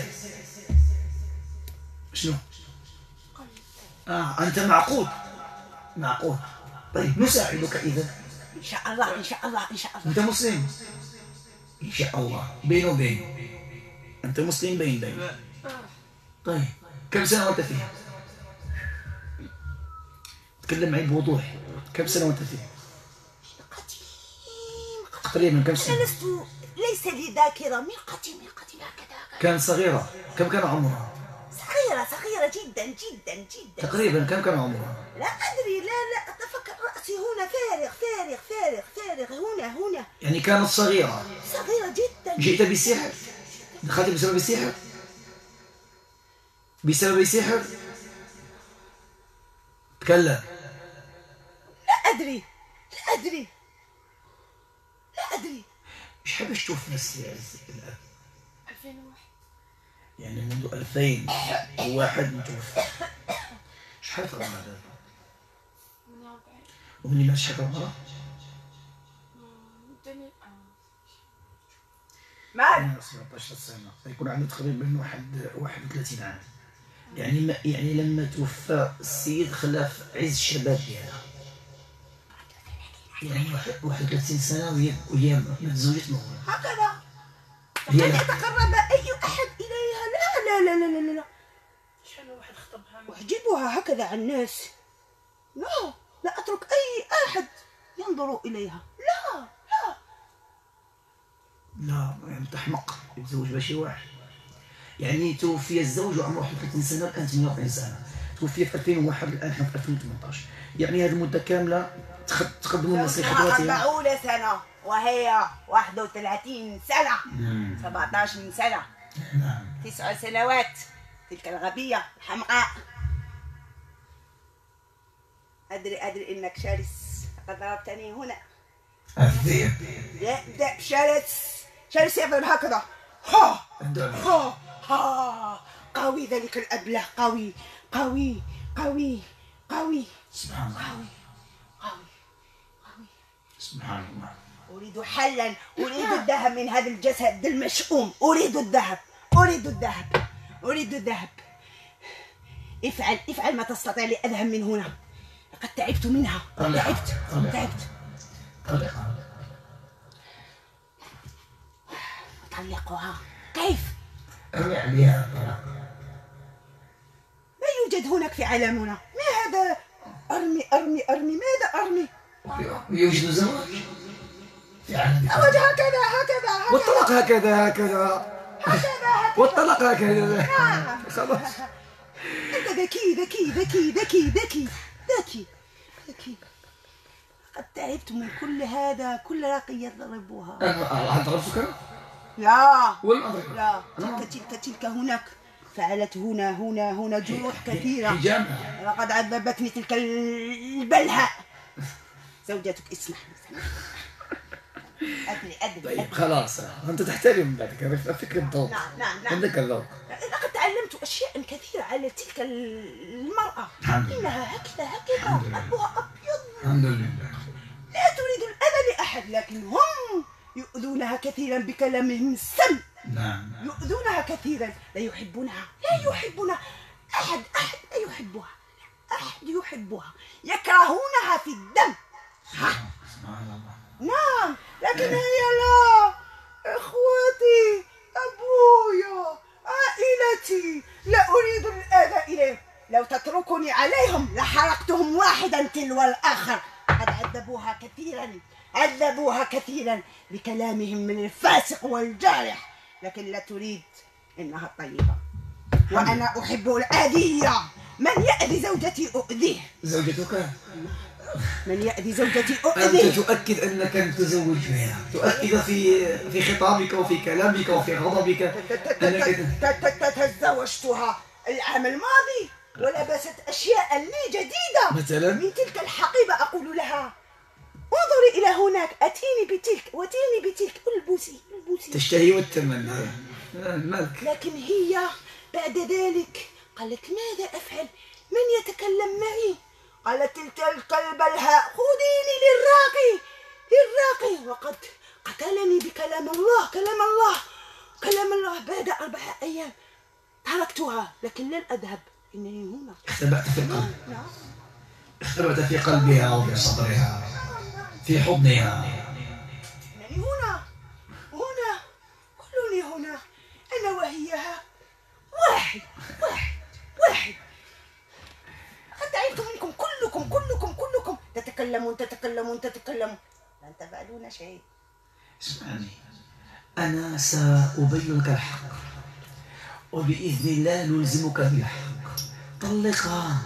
شنو؟ آه أنت معقود. معقود. طيب نساعدك إذا. إن شاء الله إن شاء الله إن شاء الله. أنت مسلم؟ إن شاء الله. بين وبين. أنت مسلم بين بين. طيب كم سنة وأنت فيها؟ تكلم معي بوضوح. كم سنة وأنت فيه؟ قديم. تقريبا كم سنة؟ أنا لست ليس لي ذاكرة. من قديم من قديم هكذا. كانت صغيرة. كم كان عمرها؟ صغيرة صغيرة جدا جدا جدا. تقريبا كم كان عمرها؟ لا أدري. لا لا أتفكر. رأسي هنا فارغ فارغ فارغ فارغ. هنا هنا. يعني كانت صغيرة. صغيرة جدا. جئت بسحر؟ دخلت بسبب السحر؟ بسبب السحر؟ تكلم. لا أدري لا أدري لا أدري. ايش حبش تشوف نفسي يا عز الآن؟ ألفين وواحد. يعني منذ ألفين وواحد متوفى. ايش حالك عمرها دابا؟ ثمانية وأربعين. ومني ما شحال عمرها؟ الدنيا مال. سبعطاش سنة. يكون عنده تقريبا واحد واحد وثلاثين عام. يعني ما يعني لما توفى السيد خلاه في عز الشباب ديالها. يعني واحد واحد وثلاثين سنة وهي وهي متزوجة من هو. هكذا. هي أن لا. يتقرب أي أحد إليها. لا لا لا لا لا لا. شحال واحد خطبها. أحجبها هكذا عن الناس. لا لا أترك أي أحد ينظر إليها. لا لا. لا يعني تحمق يتزوج بشي واحد. يعني توفي الزوج وعمره واحد وثلاثين سنة الآن ثمانية وأربعين سنة. توفي في ألفين وواحد الآن احنا في ألفين وثمانطاش. يعني هذه المدة كاملة تقدموا لنا خطواتها. أربعون سنة وهي واحد وثلاثين سنة. سبعطاش سنة. نعم. تسع سنوات. تلك الغبية الحمقاء. أدري أدري إنك شرس. لقد ضربتني هنا. الذئب. لا لا شرس. شرس يضرب هكذا. ها الدولة. ها ها. قوي ذلك الأبله. قوي قوي قوي قوي. سبحان الله. قوي قوي قوي. سبحان الله. أريد حلا. أريد الذهب من هذا الجسد المشؤوم. أريد الذهب. أريد الذهب. أريد الذهب. افعل افعل ما تستطيع لأذهب من هنا. لقد تعبت منها. تعبت تعبت. طلقها. أطلقها كيف؟ ارمي عليها طلاق. لا يوجد هناك في عالمنا. ما هذا؟ أرمي أرمي أرمي. ماذا أرمي؟ يوجد زواج في عالم. زواج هكذا هكذا والطلاق هكذا هكذا هكذا. والطلاق هكذا. نعم. خلاص. أنت ذكي ذكي ذكي ذكي ذكي ذكي ذكي. قد تعبت من كل هذا. كل راقي يضربها. أنا أضربك؟ لا وين أضربك؟ لا. تلك تلك تلك هناك. فعلت هنا هنا هنا جروح كثيرة. حجامها. لقد عذبتني تلك البلهاء. زوجتك اسمح. أدري أدري. طيب خلاص أنت تحترم بعدك. فكر الذوق. نعم نعم نعم. عندك الذوق. لقد تعلمت أشياء كثيرة على تلك المرأة. الحمد لله. إنها هكذا هكذا. قلبها أبيض. الحمد لله. لا تريد الأذى لأحد لكن هم يؤذونها كثيرا بكلامهم السم. نعم. يؤذونها كثيرا. لا يحبونها. لا يحبونها. أحد أحد لا يحبها. أحد يحبها. يكرهونها في الدم. سبحان الله. نعم لكن هي لا. إخوتي أبويا عائلتي لا أريد الأذى إليهم. لو تتركني عليهم لحرقتهم واحدا تلو الآخر. قد عذبوها كثيرا. عذبوها كثيرا بكلامهم من الفاسق والجارح. لكن لا تريد. إنها طيبة وأنا أحب الأذية. من يأذي زوجتي أؤذيه. زوجتك؟ من يأذي زوجتي أنت أؤذيه. تؤكد أنك متزوج بها. تؤكد في في خطابك وفي كلامك وفي غضبك أنك تزوجتها العام الماضي ولبست أشياء لي جديدة. مثلا من تلك الحقيبة أقول لها انظري إلى هناك. أتيني بتلك وأتيني بتلك. البسي البسي. تشتهي والتمنى. مالك. لكن هي بعد ذلك قالت ماذا أفعل؟ من يتكلم معي؟ قالت تلك الكلبة الهاء خذيني للراقي للراقي. وقد قتلني بكلام الله. كلام الله كلام الله. بعد أربعة أيام تركتها لكن لن أذهب. إنني هنا. اختبأت في القلب. نعم. اختبأت في قلبها وفي صدرها في حضنها. إنني هنا هنا. كلني هنا. أنا وهيها واحد واحد واحد. قد تعبت منكم كلكم كلكم كلكم. تتكلم تتكلمون تتكلمون تتكلمون لن تفعلون شيء. اسمعني، أنا سأبين لك الحق وبإذن الله نلزمك بالحق. طلقها.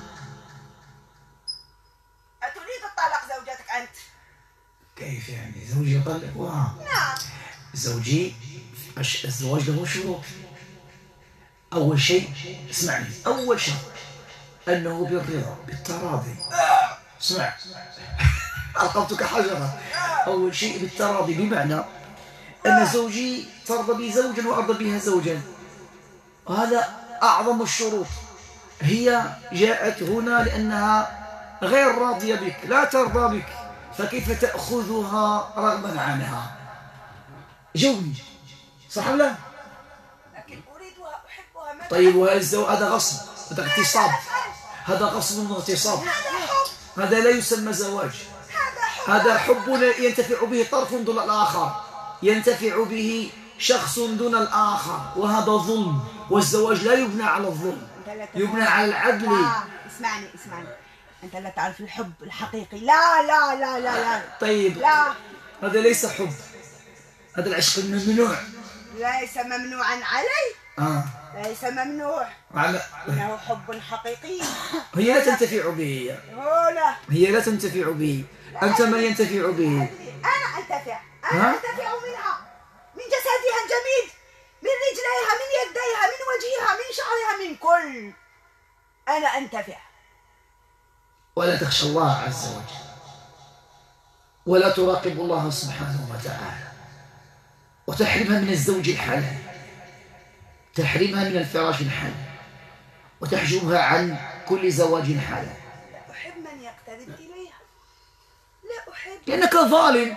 أتريد الطلاق زوجتك أنت؟ كيف يعني زوجي يطلقها؟ نعم. زوجي الزواج له شروط. أول شيء اسمعني، أول شيء أنه بالرضا بالتراضي. اسمع، ألقمتك حجرا. أول شيء بالتراضي، بمعنى أن زوجي ترضى بي زوجا وأرضى بها زوجا، وهذا أعظم الشروط. هي جاءت هنا لأنها غير راضية بك، لا ترضى بك، فكيف تأخذها رغما عنها؟ جاوبني، صح ولا لا؟ لكن أريدها أحبها. ماذا؟ طيب وهذا هذا غصب، هذا اغتصاب، هذا غصب واغتصاب، هذا لا يسمى زواج. هذا حب ينتفع به طرف دون الآخر، ينتفع به شخص دون الآخر، وهذا ظلم. والزواج لا يبنى على الظلم، يبنى على العدل. لا اسمعني اسمعني، أنت لا تعرف الحب الحقيقي. لا لا لا لا لا. طيب لا، هذا ليس حب، هذا العشق الممنوع. ليس ممنوعا علي. آه. ليس ممنوع، على إنه حب حقيقي. هي لا تنتفع به، هنا هي لا تنتفع به، أنت من ينتفع به. أنا أنتفع، ها؟ أنا أنتفع منها، من جسدها الجميل، من رجليها، من يديها، من وجهها، من شعرها، من كل. أنا أنتفع. ولا تخشى الله عز وجل، ولا تراقب الله سبحانه وتعالى، وتحرمها من الزوج الحلال، تحرمها من الفراش الحلال، وتحجبها عن كل زواج حلال. لا أحب من يقترب إليها، لا أحب. لأنك ظالم،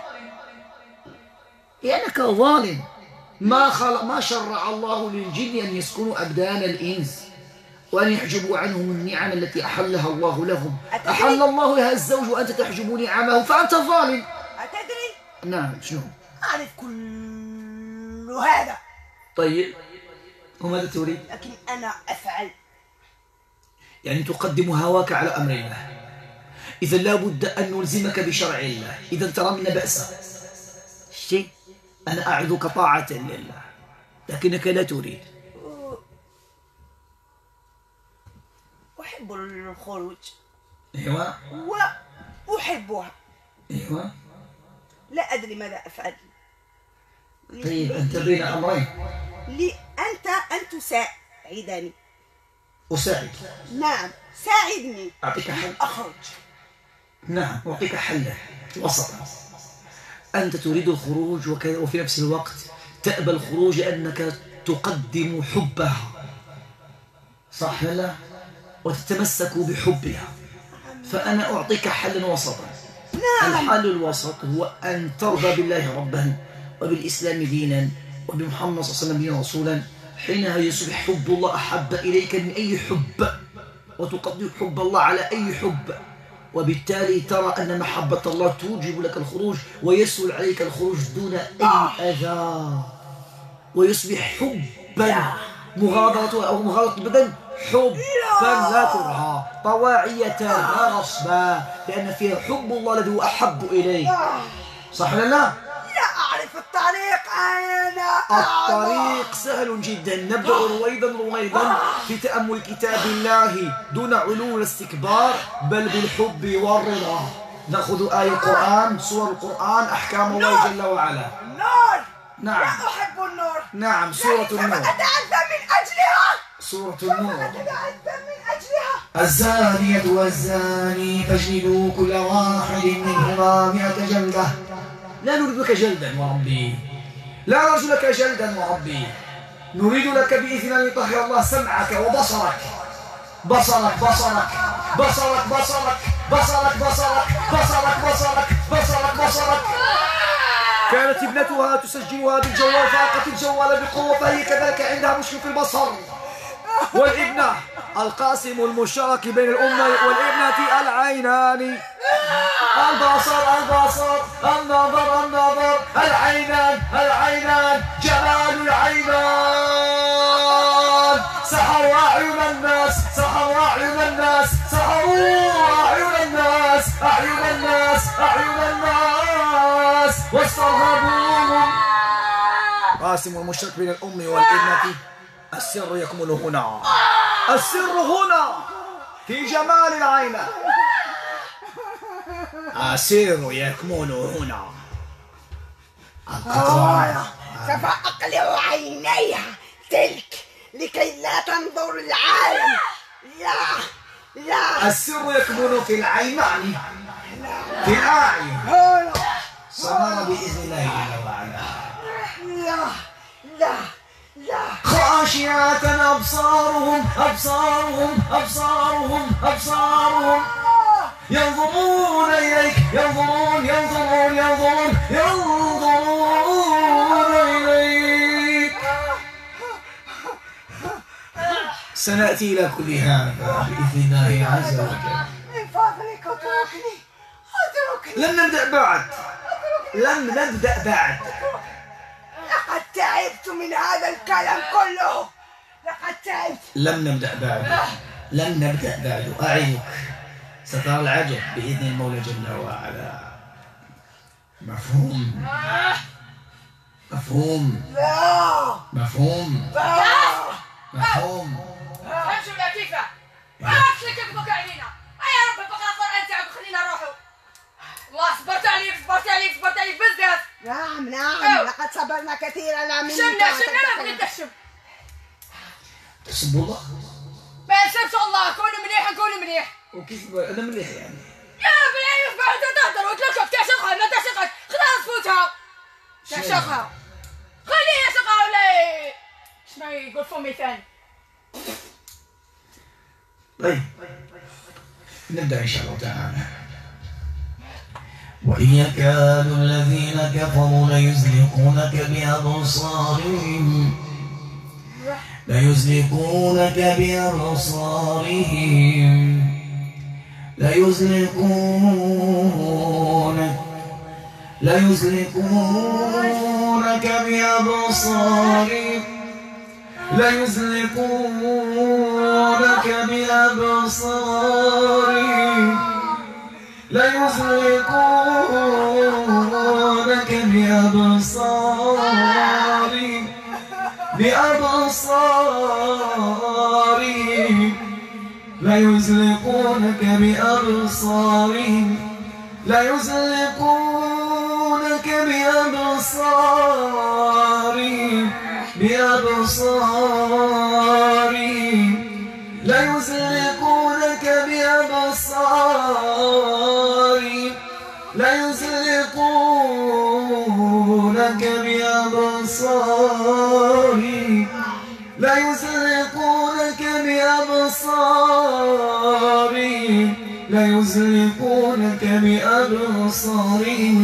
لأنك ظالم. ما خلق ما شرع الله للجن أن يسكنوا أبدان الإنس وأن يحجبوا عنهم النعم التي أحلها الله لهم. أحل الله لها الزوج وأنت تحجب نعمه، فأنت ظالم. أتدري؟ نعم. شنو؟ أعرف كل هذا. طيب وماذا تريد؟ لكن أنا أفعل. يعني تقدم هواك على أمر الله. إذا لا بد أن نلزمك بشرع الله. إذا ترى منا بأسا شيء، أنا أعظك طاعة لله، لكنك لا تريد. أحب الخروج. أيوة. وأحبها. أيوة. لا أدري ماذا أفعل. طيب أنت بين أمرين. لي أنت أن تساعدني. أساعد. نعم ساعدني. أعطيك حل. أخرج. نعم أعطيك حلا وسطا. أنت تريد الخروج وفي نفس الوقت تأبى الخروج لأنك تقدم حبها، صح لا؟ وتتمسك بحبها. فأنا أعطيك حلا وسطا. نعم. الحل الوسط هو أن ترضى بالله ربا وبالإسلام دينا وبمحمد صلى الله عليه وسلم دينا رسولا. حينها يصبح حب الله أحب إليك من أي حب، وتقدم حب الله على أي حب، وبالتالي ترى أن محبة الله توجب لك الخروج، ويسهل عليك الخروج دون أي أذى، ويصبح حبا مغادرة أو مغادرة البدن حبا لا كرها، طواعية لا غصبا، لأن فيها حب الله الذي هو أحب إليك. صح ولا لا؟ لا أعرف الطريق. أنا الطريق سهل جدا. نبدأ رويدا رويدا في تأمل كتاب الله دون علو واستكبار، بل بالحب والرضا. نأخذ آية القرآن، سور القرآن، أحكام الله جل وعلا. النور. نعم. لا أحب النور. نعم. سورة النور. أتعذب من أجلها. سورة النور. أتعذب من أجلها. الزانية والزاني فاجلدوا كل واحد منهما مئة جلدة. لا نريد لك جلدا وربي، لا نرجو لك جلدا وربي، نريد لك بإذن أن يطهر الله سمعك وبصرك، بصرك بصرك بصرك بصرك بصرك بصرك بصرك بصرك بصرك بصرك. كانت ابنتها تسجلها بالجوال، فألقت الجوال بقوة، فهي كذلك عندها مشكل في البصر. والابنة القاسم المشترك بين الأمة والابنة العينان، البصر البصر النظر النظر، العينان العينان، جمال العينان. سحروا أعين الناس، سحروا أعين الناس، سحروا أعين الناس، أعين الناس، أعين الناس واسترهبوهم. قاسم المشترك بين الأم والابنة السر يكمن هنا، السر هنا في جمال العين، السر يكمن هنا. سوف أقلع عينيها تلك لكي لا تنظر العالم. لا لا، السر يكمن في العينين، في الأعين. سنرى بإذن الله جل وعلا. لا لا لا. خاشعة أبصارهم أبصارهم أبصارهم أبصارهم ينظرون إليك، ينظرون ينظرون ينظرون ينظرون إليك. سنأتي إلى كل هذا بإذن الله عز وجل. من فضلك اتركني اتركني. لم نبدأ بعد، لم نبدأ بعد. لقد تعبت من هذا الكلام كله، لقد تعبت. لم نبدأ بعد، لم نبدأ بعد. أعينك سترى العجب بإذن المولى جل وعلا. مفهوم؟ مفهوم؟ لا مفهوم؟ لا. مفهوم؟ امشي ولا كيفه؟ ما عرفتش كيف بكى علينا. يا ربي بقى القرآن تاعك خلينا نروحوا. الله صبرت عليك صبرت عليك صبرت عليك بزاف. نعم نعم، لقد صبرنا كثيرا. لا من شمنا شمنا ما بغيت نشم. تحسب الله؟ ما نشمش الله، كونوا مليح نكونوا مليح. وكيف أنا مليح يعني؟ يا ربي العين بعد تهدر وتلوكك تعشقها ما تعشقك، خلاص فوتها. تعشقها خليه يعشقها ولا شنو يقول فمي ثاني. طيب نبدأ إن شاء الله تعالى. وإن يكاد الذين كفروا ليزلقونك بأبصارهم ليزلقونك بأبصارهم ليزلقونك ليزلقونك بأبصارهم ليزلقونك بأبصارهم ليزلقونك بأبصارهم بأبصارهم ليزلقونك بأبصارهم ليزلقونك بأبصارهم بأبصارهم ليزلقونك بأبصارهم ليزلقونك بأبصارهم ليزلقونك بأبصارهم ليزلقونك بأبصارهم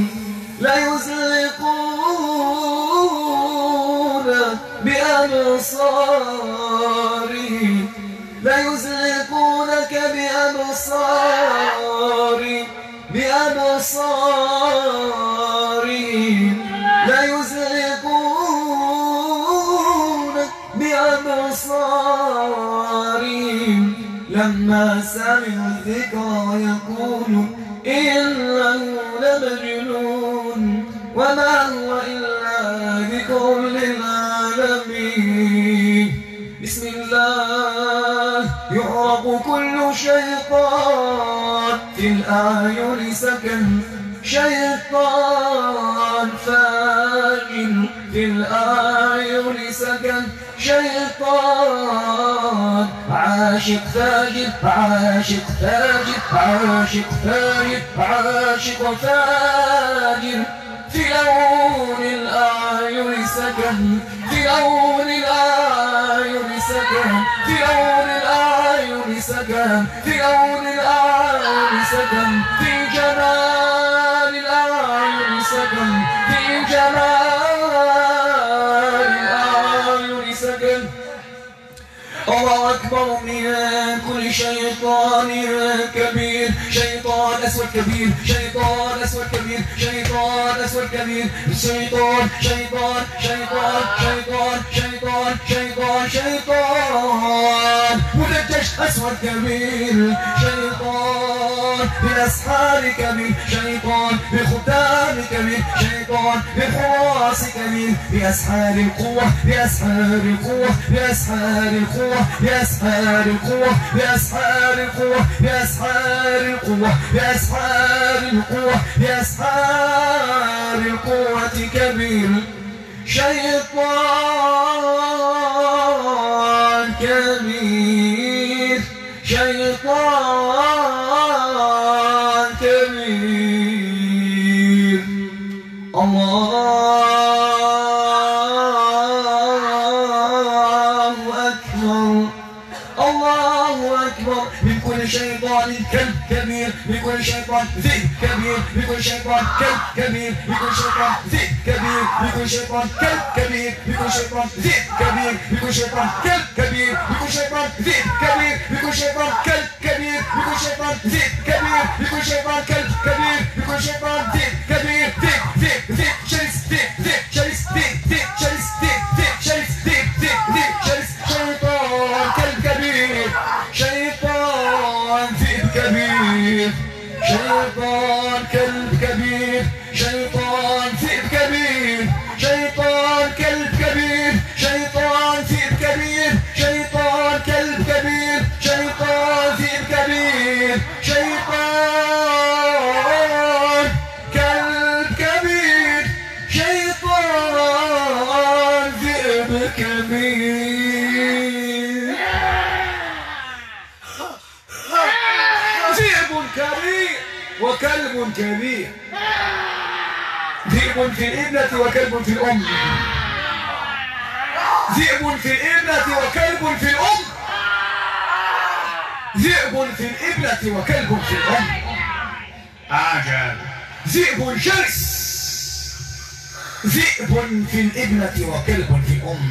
ليزلقونك بأبصارهم ليزلقونك بأبصارهم بأبصارهم ليزلقونك بأبصارهم لما سمعوا الذكر يقولوا إنه لمجنون وما هو إلا ذكر للعالمين. بسم الله يعرف كل شيطان في الأعين سكن شيطان فاجر في الأعين سكن شيطان عاشق فاجر عاشق فاجر عاشق فاجر عاشق فاجر في لون الأعين سكن في لون الأعين سكن في لون الأعين سكن في لون الأعين سكن في جمال الأعين سكن في جمال الأعين سكن. الله أكبر من كل شيطان كبير شيطان شيطان أسود كبير شيطان أسود كبير شيطان أسود كبير شيطان شيطان شيطان شيطان شيطان شيطان شيطان مدجج أسود كبير شيطان بالأسحار كبير شيطان بالختام كبير شيطان بالحواس كبير بأسحار القوة بأسحار القوة بأسحار القوة بأسحار القوة بأسحار القوة بأسحار القوة بأسحار القوة بأسحار القوة كبير شيطان كبير شيطان كبير الله أكبر الله أكبر من كل شيطان كلب كبير من كل شيطان ذئب كبير من كل شيطان كلب كبير من كل شيطان ذئب كبير من كل شيطان كلب كبير من كل شيطان ذئب كبير من كل شيطان كلب كبير من كل شيطان ذئب كبير من كل شيطان كلب كبير من كل شيطان ذئب كبير من كل شيطان كلب كبير من كل شيطان ذئب كبير ذئب ذئب ذئب شرس ذئب ذئب شرس ذئب ذئب شرس ذئب ذئب شرس ذئب ذئب ذئب شرس شيطان كلب كبير شيطان ذئب كبير شيطان كلب كبير شيطان ذئب كبير شيطان كلب كبير شيطان ذئب كبير شيطان كلب كبير شيطان ذئب كبير شيطان كلب كبير شيطان ذئب كبير ذئب كبير وكلب كبير ذئب في الابنة وكلب في الأم ذئب في الابنة وكلب في الأم ذئب في الابنة وكلب في الأم عجب ذئب شرس ذئب في الابنة وكلب في الأم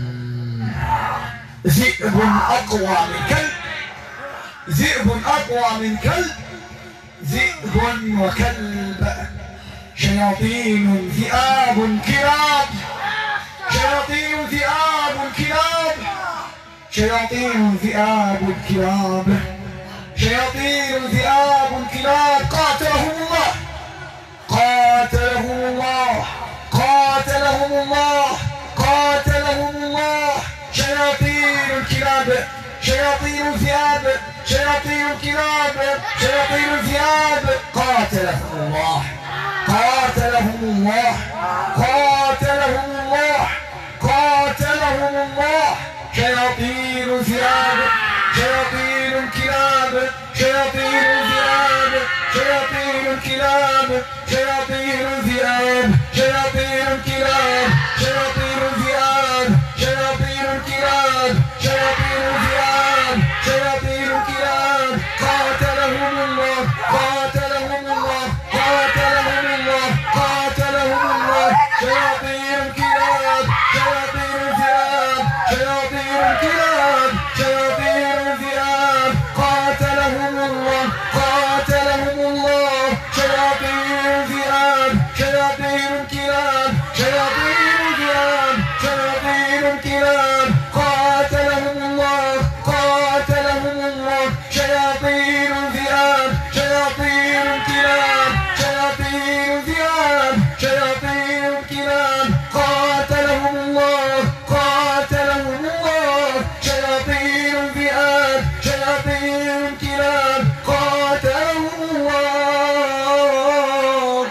ذئب أقوى من كلب ذئب أقوى من كلب ذئب وكلب شياطين ذئاب كلاب شياطين ذئاب كلاب شياطين ذئاب كلاب شياطين ذئاب كلاب قاتلهم الله قاتلهم الله قاتلهم الله قاتلهم الله شياطين الكلاب شياطين الذئاب شياطين الكلاب شياطين الذئاب قاتلهم الله قاتلهم الله قاتلهم الله قاتلهم الله شياطين الذئاب شياطين الكلاب شياطين الذئاب شياطين الكلاب شياطين الذئاب شياطين الكلاب شياطين الذئاب شياطين الكلاب شياطين الذئاب شياطين الكلاب قاتلهم الله قاتلهم الله قاتلهم الله قاتلهم الله شياطين الكلاب شياطين الذئاب شياطين الكلاب شياطين الذئاب قاتلهم الله قاتلهم الله شياطين الذئاب شياطين الكلاب شياطين الذئاب شياطين الكلاب قاتلهم الله قاتلهم الله شياطين الذئاب شياطين الكلاب شياطين الذئاب شياطين الكلاب قاتلهم الله قاتلهم الله شياطين الذئاب شياطين الكلاب قاتلهم الله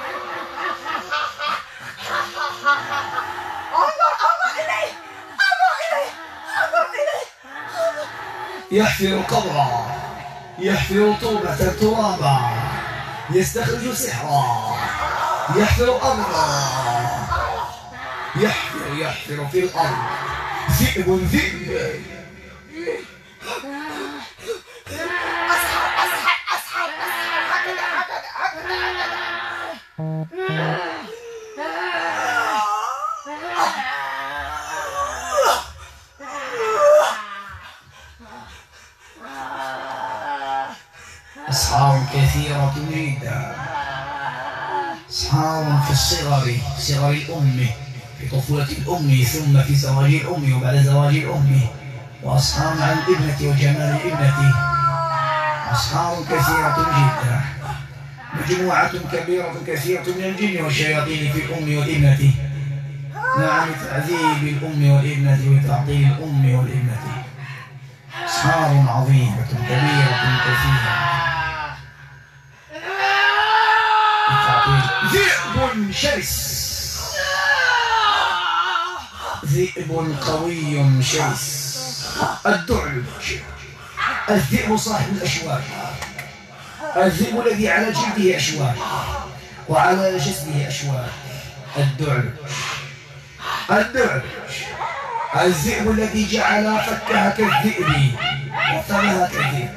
انظر انظر اليه انظر اليه انظر اليه يحفر قبرا يحفر طوبة ترابا يستخرج سحرا يحفر أرضا يحفر يحفر في الأرض ذئب ذئب اسحر اسحر اسحر اسحر هكذا هكذا هكذا أسحار كثير كثيرة جدا. أسحار في الصغر، صغر الأم، في طفولة الأم، ثم في زواج الأم وبعد زواج الأم، وأسحار مع الابنة وجمال الابنة. أسحار كثيرة جدا، مجموعة كبيرة كثيرة من الجن والشياطين في الأم والابنة. نعم، تعذيب الأم والابنة وتعطيل الأم والابنة. أسحار عظيمة كبيرة كثيرة. ذئب شرس، ذئب قوي شرس. الدعلج، الذئب صاحب الأشواك، الذئب الذي على جلده أشواك وعلى جسده أشواك. الدعلج، الدعلج، الذئب الذي جعل فكها كالذئب وفمها كالذئب.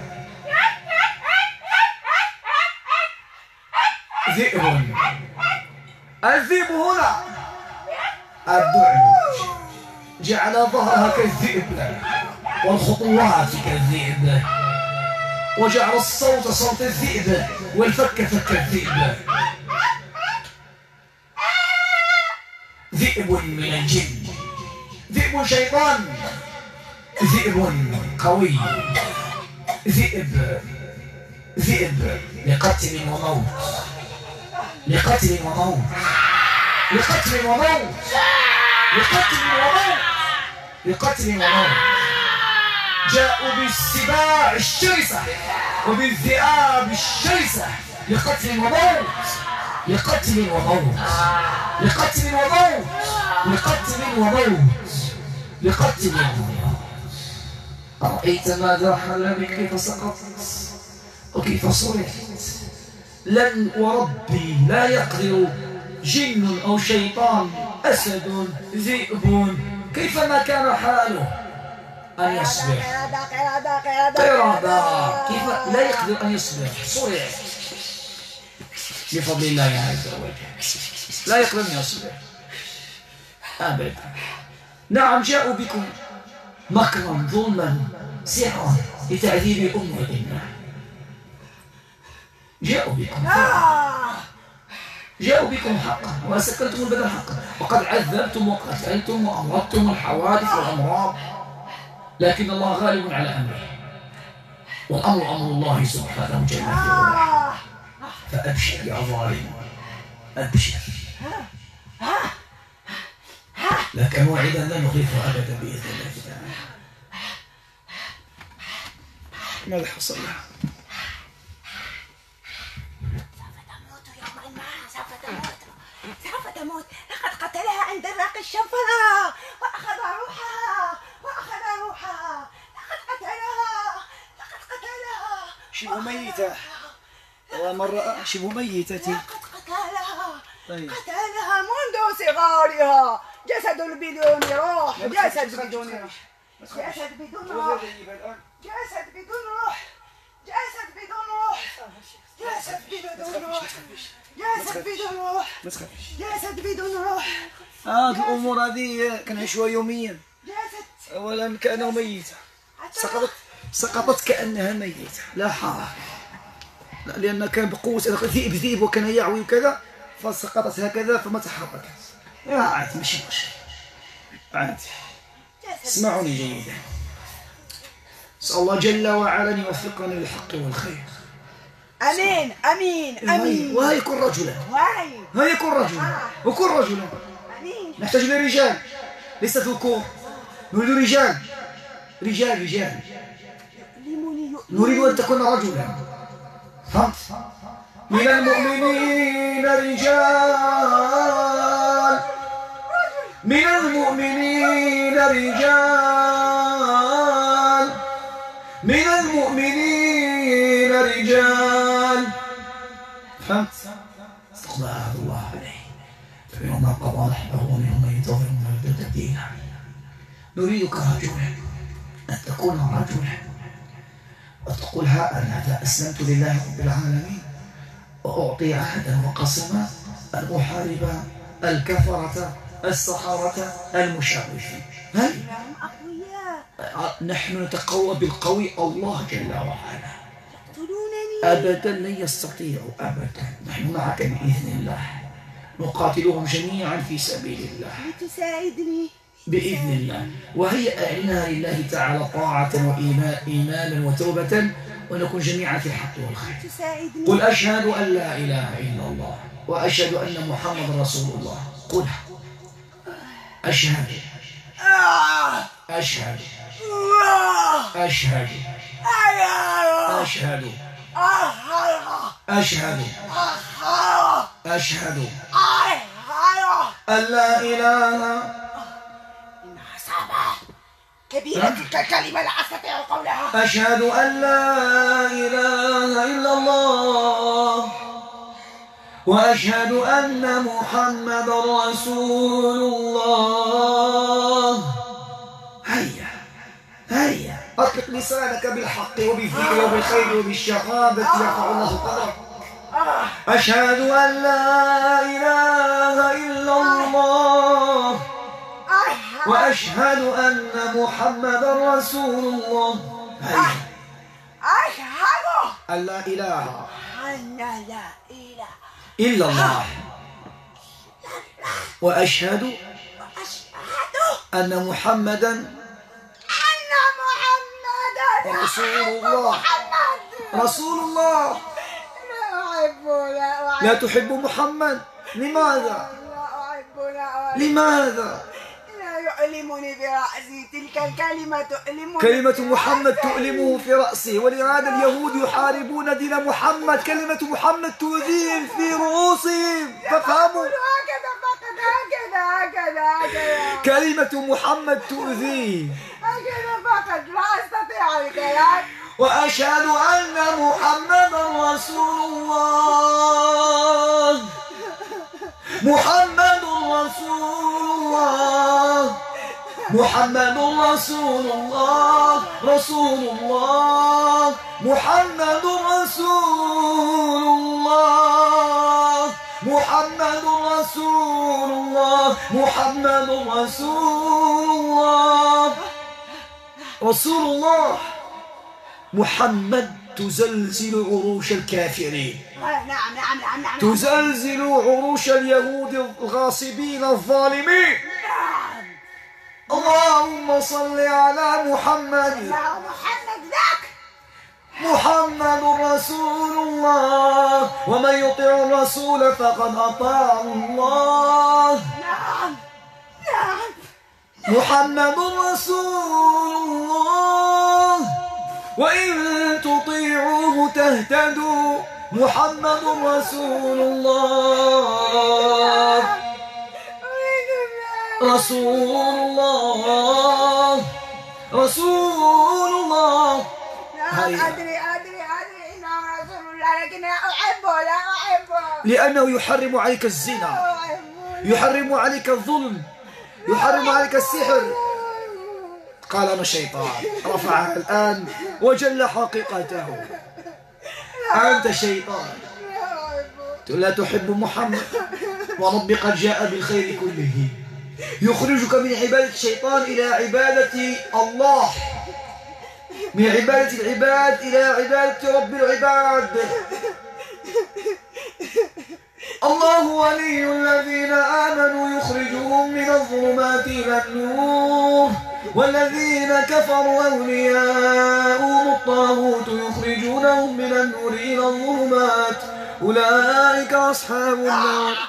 ذئب، الذئب هنا. الدعلج جعل ظهرها كالذئب والخطوات كالذئب، وجعل الصوت صوت الذئب والفك فك الذئب. ذئب من الجن، ذئب شيطان، ذئب قوي، ذئب، ذئب لقتل وموت، لقتل وموت، لقتل وموت، لقتل وموت، لقتل وموت. جاءوا بالسباع الشرسة وبالذئاب الشرسة لقتل وموت، لقتل وموت، لقتل وموت، لقتل وموت، لقتل وموت. أرأيت ماذا حل بك؟ كيف سقطت وكيف صرفت؟ لن وربي لا يقدر جن أو شيطان، أسد، ذئب، كيفما كان حاله أن يصبر. قردة كيف لا يقدر أن يصبر، صرع بفضل الله عز وجل، لا يقدر أن يصبر أبدا. نعم، جاءوا بكم مكرا ظلما سحرا لتعذيب الأم والابنة. جاءوا بكم جاءوا بكم حقا وسكنتم البدن حقا، وقد عذبتم وقتلتم وأمرضتم الحوادث والأمراض، لكن الله غالب على أمره، والأمر أمر الله سبحانه جل وعلا. فأبشر يا ظالم، أبشر، لك موعدا لا نخلفه أبدا بإذن الله تعالى. ماذا حصل لها؟ سوف تموت، لقد قتلها عند الراقي الشفرة وأخذ روحها، وأخذ روحها، لقد قتلها، لقد قتلها. شبه ميتة، ومرة شبه ميتة. لقد قتلها، طيب. قتلها منذ صغارها. جسد بدون روح، جسد بدون روح، جسد بدون روح، جسد بدون روح، جسد بدون روح، جسد بدون روح، جسد بدون روح، جسد بدون روح. هذه الأمور هذه كنعيشوها يوميا. جسد أولا كأنه ميتة، سقطت سقطت كأنها ميتة، لا حرج، لأن كان بقوة ذئب ذئب وكان يعوي وكذا، فسقطت هكذا فما تحركت. يا عادي، ماشي مشكل، عادي. اسمعوني جيدا، اسأل الله جل وعلا أن يوفقنا للحق والخير. أمين أمين أمين. وهي كن رجلا، وهي هيا كن رجلا، وكن رجلا. أمين. نحتاج لرجال، ليس ذكور، نريد رجال، رجال رجال. نريد أن تكون رجلا، فهمت؟ من المؤمنين رجال، من المؤمنين رجال، من المؤمنين رجال. فهمت؟ استقبل الله عليه، فمنهم من قضى نحبه ومنهم من ينتظر ومن يريد تبديلا. نريدك رجلا، أن تكون رجلا وتقول ها أنا ذا أسلمت لله رب العالمين وأعطي عهدا وقسما أن أحارب الكفرة السحرة المشرفين. هل أقوياء، نحن نتقوى بالقوي الله جل وعلا. يقتلونني أبدا لن يستطيعوا أبدا. نحن معك بإذن الله، نقاتلهم جميعا في سبيل الله. تساعدني بإذن الله. وهي أعلنها لله تعالى طاعة وإيمانا وتوبة، ونكون جميعا في الحق والخير. تساعدني. قل أشهد أن لا إله إلا الله وأشهد أن محمد رسول الله. قلها. أشهد أشهد أشهد أشهد أشهد أشهد أن لا إله كبيرة تلك الكلمة لا أستطيع قولها. أشهد أن لا إله إلا الله وأشهد أن محمد رسول الله. هيا هيا أطلق لسانك بالحق وبالذكر وبالخير وبالشهادة يرفع الله قدرك. أشهد أن لا إله إلا الله وأشهد أن محمدا رسول الله. هيا. أشهد أن لا إله أن لا إله إلا الله وأشهد وأشهد أن محمدا أن محمدا رسول الله. محمد رسول الله. لا أحب لا أحب لا تحب محمد؟ لماذا؟ لا أحب لا أحب لماذا؟ لا يؤلمني برأسي تلك الكلمة تؤلمني. كلمة محمد تؤلمه في رأسه، ولهذا اليهود يحاربون دين محمد. كلمة محمد تؤذيهم في رؤوسهم، فافهموا. هكذا فقط هكذا هكذا هكذا كلمة محمد تؤذيه. هكذا فقط لا أستطيع الكلام. وأشهد أن محمدا رسول الله. محمد رسول الله. محمد رسول الله. رسول الله. محمد رسول الله. محمد رسول الله. محمد رسول الله. رسول الله. محمد تزلزل عروش الكافرين. نعم نعم نعم نعم. تزلزل عروش اليهود الغاصبين الظالمين. اللهم صل على محمد. لا محمد ذاك. محمد رسول الله، ومن يطع الرسول فقد أطاع الله. نعم نعم. محمد رسول الله، وإن تطيعوه تهتدوا. محمد رسول الله. رسول الله. رسول الله. نعم أدري أدري أدري إنه رسول الله، لكن لا أحبه لا أحبه. لأنه يحرم عليك الزنا، لا أحبه. يحرم عليك الظلم، يحرم عليك السحر. قال أنا شيطان. رفعها الآن وجل حقيقته. أنت شيطان لا تحب محمد، وربي قد جاء بالخير كله. يخرجك من عبادة الشيطان إلى عبادة الله، من عبادة العباد إلى عبادة رب العباد. الله ولي الذين آمنوا يخرجهم من الظلمات إلى النور، والذين كفروا أولياؤهم الطاغوت يخرجونهم من النور إلى الظلمات، أولئك أصحاب النار.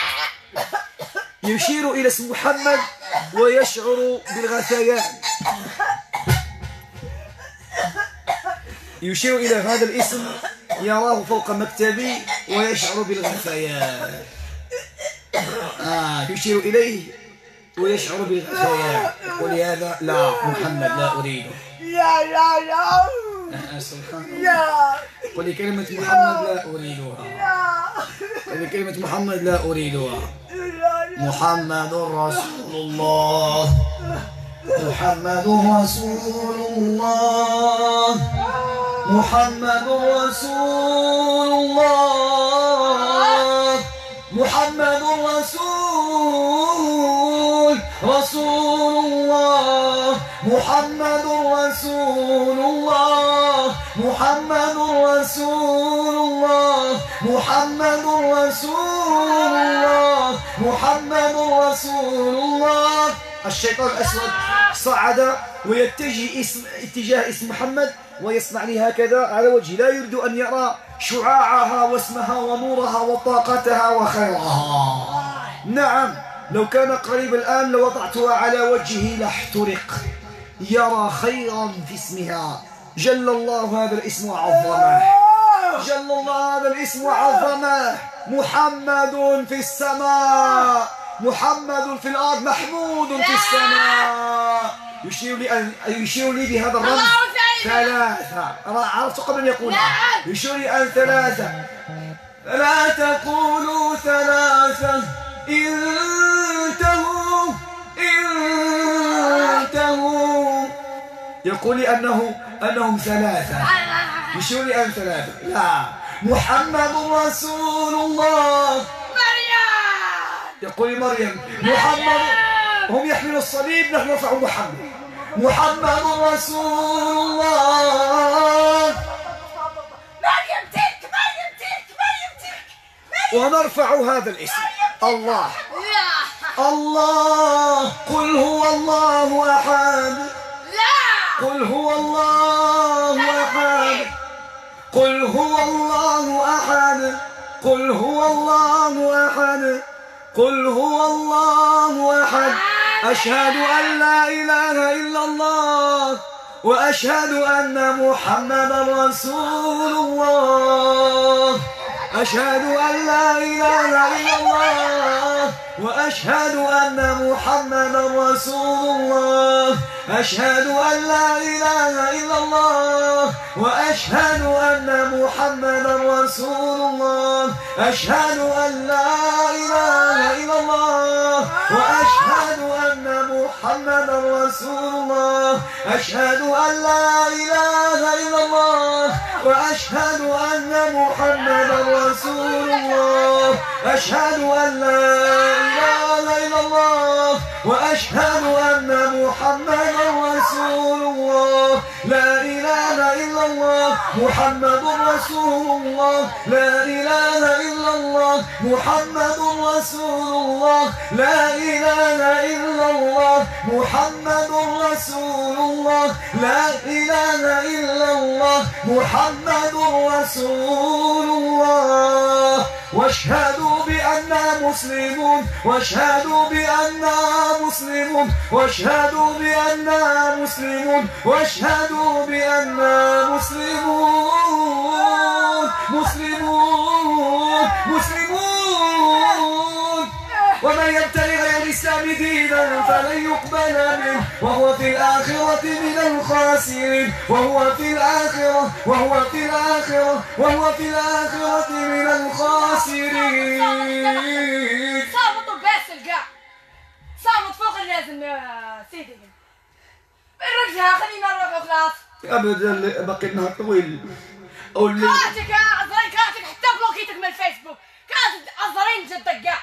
يشير إلى اسم محمد ويشعر بالغثيان. يشير إلى هذا الاسم، يراه فوق مكتبي ويشعر بالغثيان. آه يشير إليه ويشعر بالغثيان. يقول هذا لا محمد لا أريده. لا لا لا سبحان الله. لا. قل كلمة محمد لا أريدها. لا. قل كلمة محمد لا أريدها. لا لا. محمد رسول الله. محمد رسول الله. محمد رسول الله. محمد رسول رسول الله. محمد رسول الله. محمد رسول رسول الله محمد رسول الله محمد رسول الله. الشيطان الأسود صعد ويتجه اسم اتجاه اسم محمد ويصنع لي هكذا على وجهه، لا يريد أن يرى شعاعها واسمها ونورها وطاقتها وخيرها. نعم لو كان قريب الآن لوضعتها على وجهه لاحترق، يرى خيرا في اسمها. جل الله هذا الاسم وعظمه، جل الله هذا الاسم وعظمه. محمد في السماء، محمد في الأرض، محمود في السماء. يشير لي أن يشير لي بهذا الرمز ثلاثة. عرفت قبل أن يقولها. يشير لي أن ثلاثة. لا تقولوا ثلاثة، انتهوا انتهوا. يقول لي أنه أنهم ثلاثة، يشير لي أن ثلاثة. لا، محمد رسول الله. مريم يقول لي مريم محمد، هم يحملوا الصليب نحن نرفع محمد. محمد رسول الله. مريم تلك مريم تلك مريم تلك ونرفع هذا الاسم الله. لا الله. قل هو الله أحد. لا قل هو الله أحد. قل هو الله أحد. قل هو الله أحد. قل هو الله أحد. أشهد أن لا إله إلا الله وأشهد أن محمدا رسول الله. أشهد أن لا إله إلا الله وأشهد أن محمدا رسول الله. أشهد أن لا إله إلا الله وأشهد أن محمدا رسول الله. أشهد أن لا إله إلا الله وأشهد أن محمدا رسول الله. أشهد أن لا إله إلا الله وأشهد أن محمدا رسول الله. أشهد أن لا إله إلا الله وأشهد أن محمدا رسول الله. لا إله إلا الله محمد رسول الله. لا إله إلا الله محمد رسول الله. لا إله إلا الله محمد رسول الله. لا إله إلا الله محمد رسول الله. واشهدوا بأننا مسلمون، واشهدوا بأننا مسلمون، واشهدوا بأننا مسلمون، واشهدوا بأننا مسلمون مسلمون مسلمون. ومن يبتغي غير الإسلام دينا فلن يقبل منه وهو في الآخرة من الخاسرين. وهو في الآخرة وهو في الآخرة وهو في الآخرة من الخاسرين. صامت باسل كاع، صامت فوق اللازم يا سيدي. الرجعة خلينا نروح وخلاص. أبدا باقي النهار طويل. أو الليل. كاتك يا عزرين كاتك، حتى بلوكيتك من الفيسبوك كاتك عزرين جدك كاع.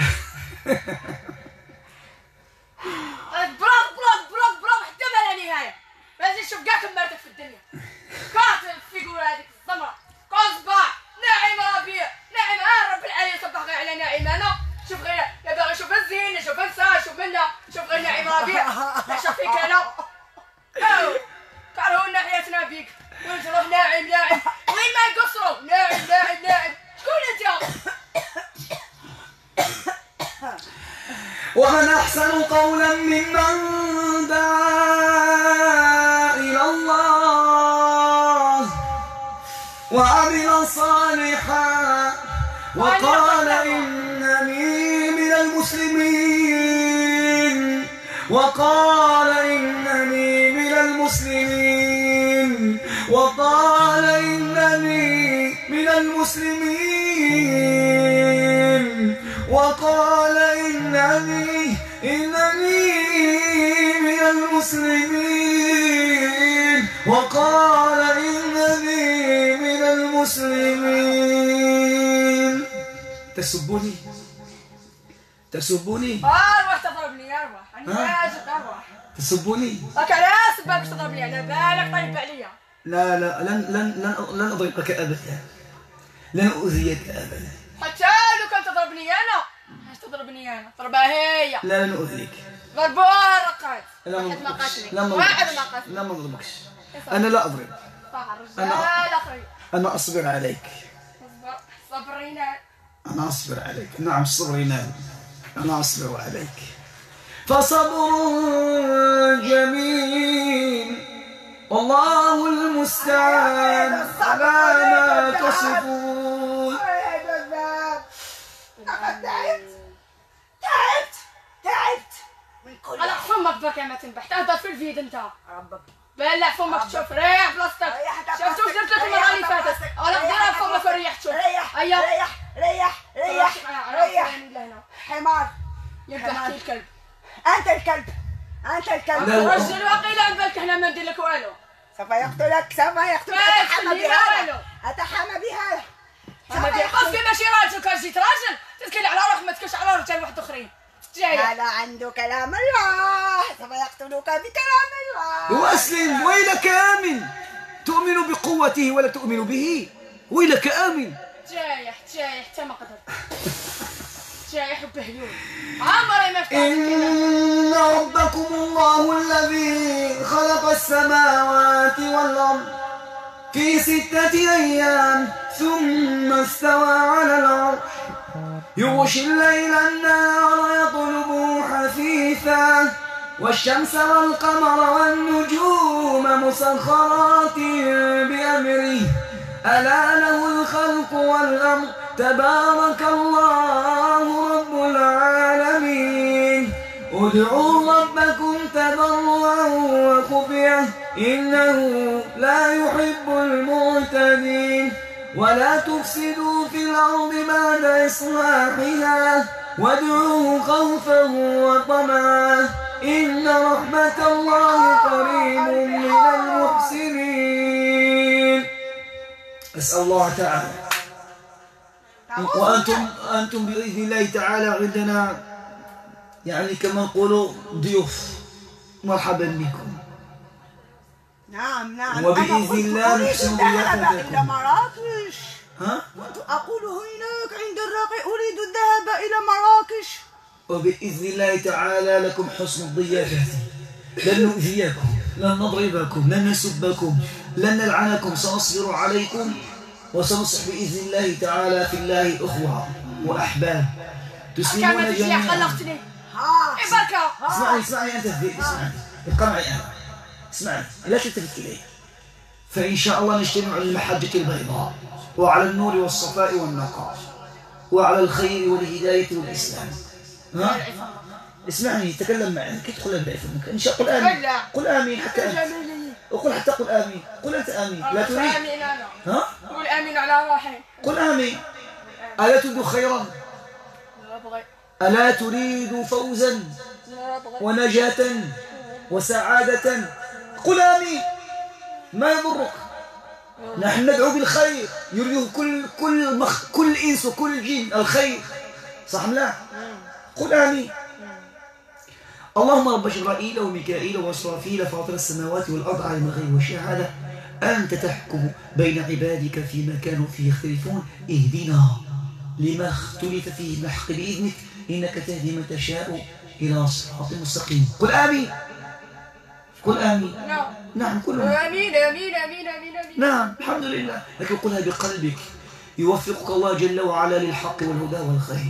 بلوك بلوك بلوك بلوك حتى ما لا نهاية. لازم نشوف كاع كمرتك في الدنيا. كاتب الفيجورة هذيك الزمرة كوصباح ناعمة ربيع ناعمة. آه رب العالمين صبح غير على ناعمة. أنا شوف غير يا باغي شوف الزين شوف انسى شوف منا شوف غير ناعمة ربيع. لا شوف فيك أنا. أو كرهوا ناحيتنا بيك ونروح ناعم ناعم وين ما يقصروا ناعم ناعم ناعم. شكون أنت؟ ومن أحسن قولا ممن دعا إلى الله وعمل صالحا وقال إنني من المسلمين. وقال إنني من المسلمين. وقال إنني من المسلمين. وقال إنني إنني من المسلمين. وقال إنني من المسلمين. تسبوني تسبوني أروح تضربني أروح أنا لازم أروح. تسبوني. راك علاش باك تضربني؟ على بالك طيب عليا. لا لا لن لن لن لن أضربك أبدا، لن أؤذيك أبدا. حتى لو كان تضربني أنا، علاش تضربني أنا؟ ضربها هي. لا لن أؤذيك. ضربوها رقات. لا ما واحد ما نضربكش. قاتلني. لا ما واحد نضربكش. ما قاتلني. لا ما نضربكش. أنا لا أضرب. صح أنا- الرجال أخي. أنا أصبر عليك. صبر صبرينا. أنا أصبر عليك. نعم الصبر ينال. أنا أصبر عليك. فصبر جميل والله المستعان على ما تصفون. لقد تعبت تعبت تعبت من كل على فمك برك ما تنبح، تهدر في الفيد أنت. ربك. بلع فمك تشوف، ريح بلاصتك. ريح شفت واش درت لك المرة اللي فاتت؟ على قدرها فمك وريح تشوف. ريح أيا. ريح ريح ريح ريح لهنا. حمار. يبدا احكي الكلب. أنت الكلب أنت الكلب. لا، رجل واقيلا عن بالك احنا ما ندير لك والو. سوف يقتلك سوف يقتلك. ما أتحمى تخلينا بهذا والو. أتحمى بهذا. ما باسكو ماشي راجل، كان جيت راجل تتكل على روحك ما تكلش على رجال واحد اخرين. جايه هذا عنده كلام الله سوف يقتلك بكلام الله. وأسلم ويلك آمن، تؤمن بقوته ولا تؤمن به. ويلك آمن. جايح جايح حتى ما قدرت. جايح وبهيون عمري ما فتحت إن ربكم الله الذي خلق السماوات والأرض في ستة أيام ثم استوى على العرش يغشي الليل النهار يطلبه حثيثا والشمس والقمر والنجوم مسخرات بأمره ألا له الخلق والأمر تبارك الله رب العالمين. ادعوا ربكم تضرعا وخفية إنه لا يحب المعتدين ولا تفسدوا في الأرض بعد إصلاحها وادعوه خوفا وطمعا إن رحمة الله قريب من المحسنين. أسأل الله تعالى وأنتم أنتم بإذن الله تعالى عندنا يعني كما نقولوا ضيوف، مرحبا بكم. نعم نعم. وبإذن أنا كنت الله أريد نحسن الذهاب ضيافتكم. إلى مراكش. ها؟ كنت أقول هناك عند الراقي أريد الذهاب إلى مراكش. وبإذن الله تعالى لكم حسن الضيافة، لن نؤذيكم، لن نضربكم، لن نسبكم، لن نلعنكم، سنصبر عليكم وسنصبح بإذن الله تعالى في الله أخوة وأحباب تسلمون كانت تجي جميعا. خلقتني. ها اي بركه. اسمعني اسمعني أنت الذئب، اسمعني ابقى معي أنا، اسمعني لا تلتفت إلي. فإن شاء الله نجتمع على المحجة البيضاء وعلى النور والصفاء والنقاء وعلى الخير والهداية والإسلام. ها؟ اسمعني تكلم معي كي تدخل البيت فمك إن شاء الله. قل آمين. قل آمين حتى أنت. وقل حتى قل آمين. قل أنت آمين. لا تريد. امين انا. ها؟ قول امين على روحي. قل آمين. ألا تريد خيرا؟ لا ابغي. ألا تريد فوزا لا ابغي. ونجاة وسعادة؟ قل آمين. ما يضرك، نحن ندعو بالخير يريده كل كل مخ كل إنس وكل جن الخير، صح لا؟ قل آمين. اللهم رب جبرائيل وميكائيل وإسرافيل فاطر السماوات والأرض عالم الغيب والشهادة أنت تحكم بين عبادك فيما كانوا فيه يختلفون اهدنا لما اختلف فيه بالحق بإذنك إنك تهدي من تشاء إلى صراط مستقيم. قل آمين. قل آمين. نعم. نعم كلنا. امين امين امين امين امين. نعم الحمد لله، لكن قلها بقلبك يوفقك الله جل وعلا للحق والهدى والخير.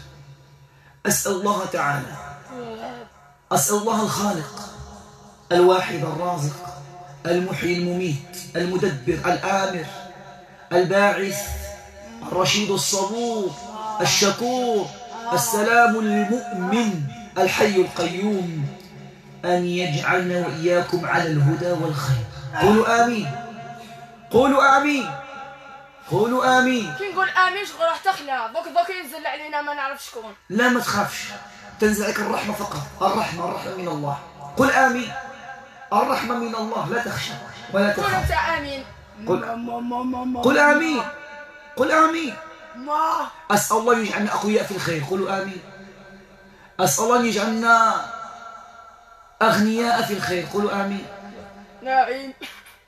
أسأل الله تعالى، أسأل الله الخالق الواحد الرازق المحيي المميت المدبر الآمر الباعث الرشيد الصبور الشكور السلام المؤمن الحي القيوم أن يجعلنا وإياكم على الهدى والخير. قولوا آمين. قولوا آمين. قولوا آمين. كي نقول امين شغل راح تخلع دوك دوك ينزل علينا ما نعرف شكون. لا ما تخافش، تنزل عليك الرحمة فقط. الرحمة الرحمة من الله. قل آمين. الرحمة من الله، لا تخشى ولا قول تخاف. انت امين. قل, قل آمين. قل آمين. ما أسأل الله يجعلنا أقوياء في الخير. قولوا آمين. أسأل الله أن يجعلنا أغنياء في الخير. قولوا آمين. نعيم.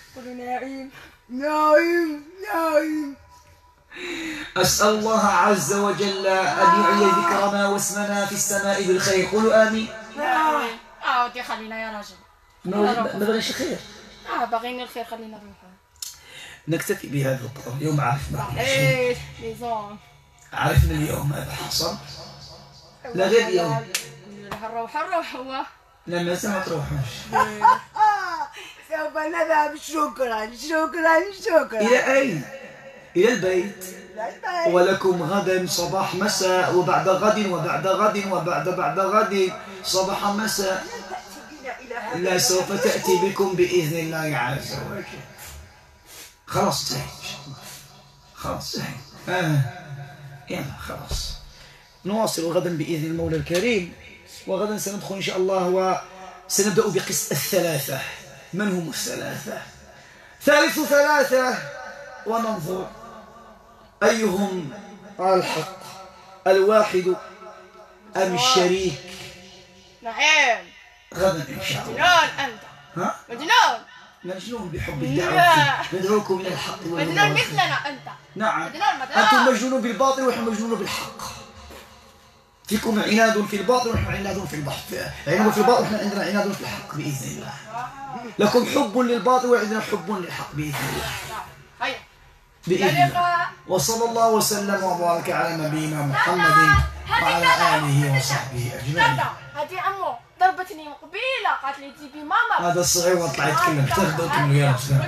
قولوا نايم نايم نايم. أسأل الله عز وجل أن يعلي ذكرنا واسمنا في السماء بالخير. قولوا آمين. آمين. اه ودي خلينا يا راجل. ما بغيش الخير. اه باغيين الخير خلينا نروحوا. نكتفي بهذا القدر. اليوم عرفنا ايش ليزون. عرفنا اليوم ماذا حصل. لا غير اليوم. نروح نروح هو. لا ما ما تروحوش. سوف نذهب. شكرا شكرا شكرا. إلى أين؟ إلى البيت. ولكم غدا صباح مساء وبعد غد وبعد غد وبعد بعد غد صباح مساء. لا سوف تأتي بكم بإذن الله عز وجل. خلاص زين. خلاص زين. آه. يلا خلاص. نواصل غدا بإذن المولى الكريم. وغدا سندخل إن شاء الله وسنبدأ بقسط الثلاثة. من هم الثلاثة؟ ثالث ثلاثة وننظر أيهم على الحق، الواحد أم الشريك. نعم. غدا إن شاء الله. مجنون أنت. ها؟ مجنون. مجنون بحب الدعوة. ندعوكم إلى الحق والهدى. مجنون مثلنا أنت. نعم. مجنون مجنون. أنتم مجنون بالباطل ونحن مجنون بالحق. فيكم عناد في الباطل ونحن عناد في البحث. عناد في الباطل ونحن عندنا عناد في الحق بإذن الله. لكم حب للباطل وعندنا حب للحق بإذن الله. هيا. بإذن الله. وصلى الله وسلم وبارك على نبينا محمد وعلى آله وصحبه أجمعين. هذه عمو ضربتني قبيله قالت لي تجيبي ماما. هذا الصغير وطلع يتكلم. تاخذوا كملوا يا رجال.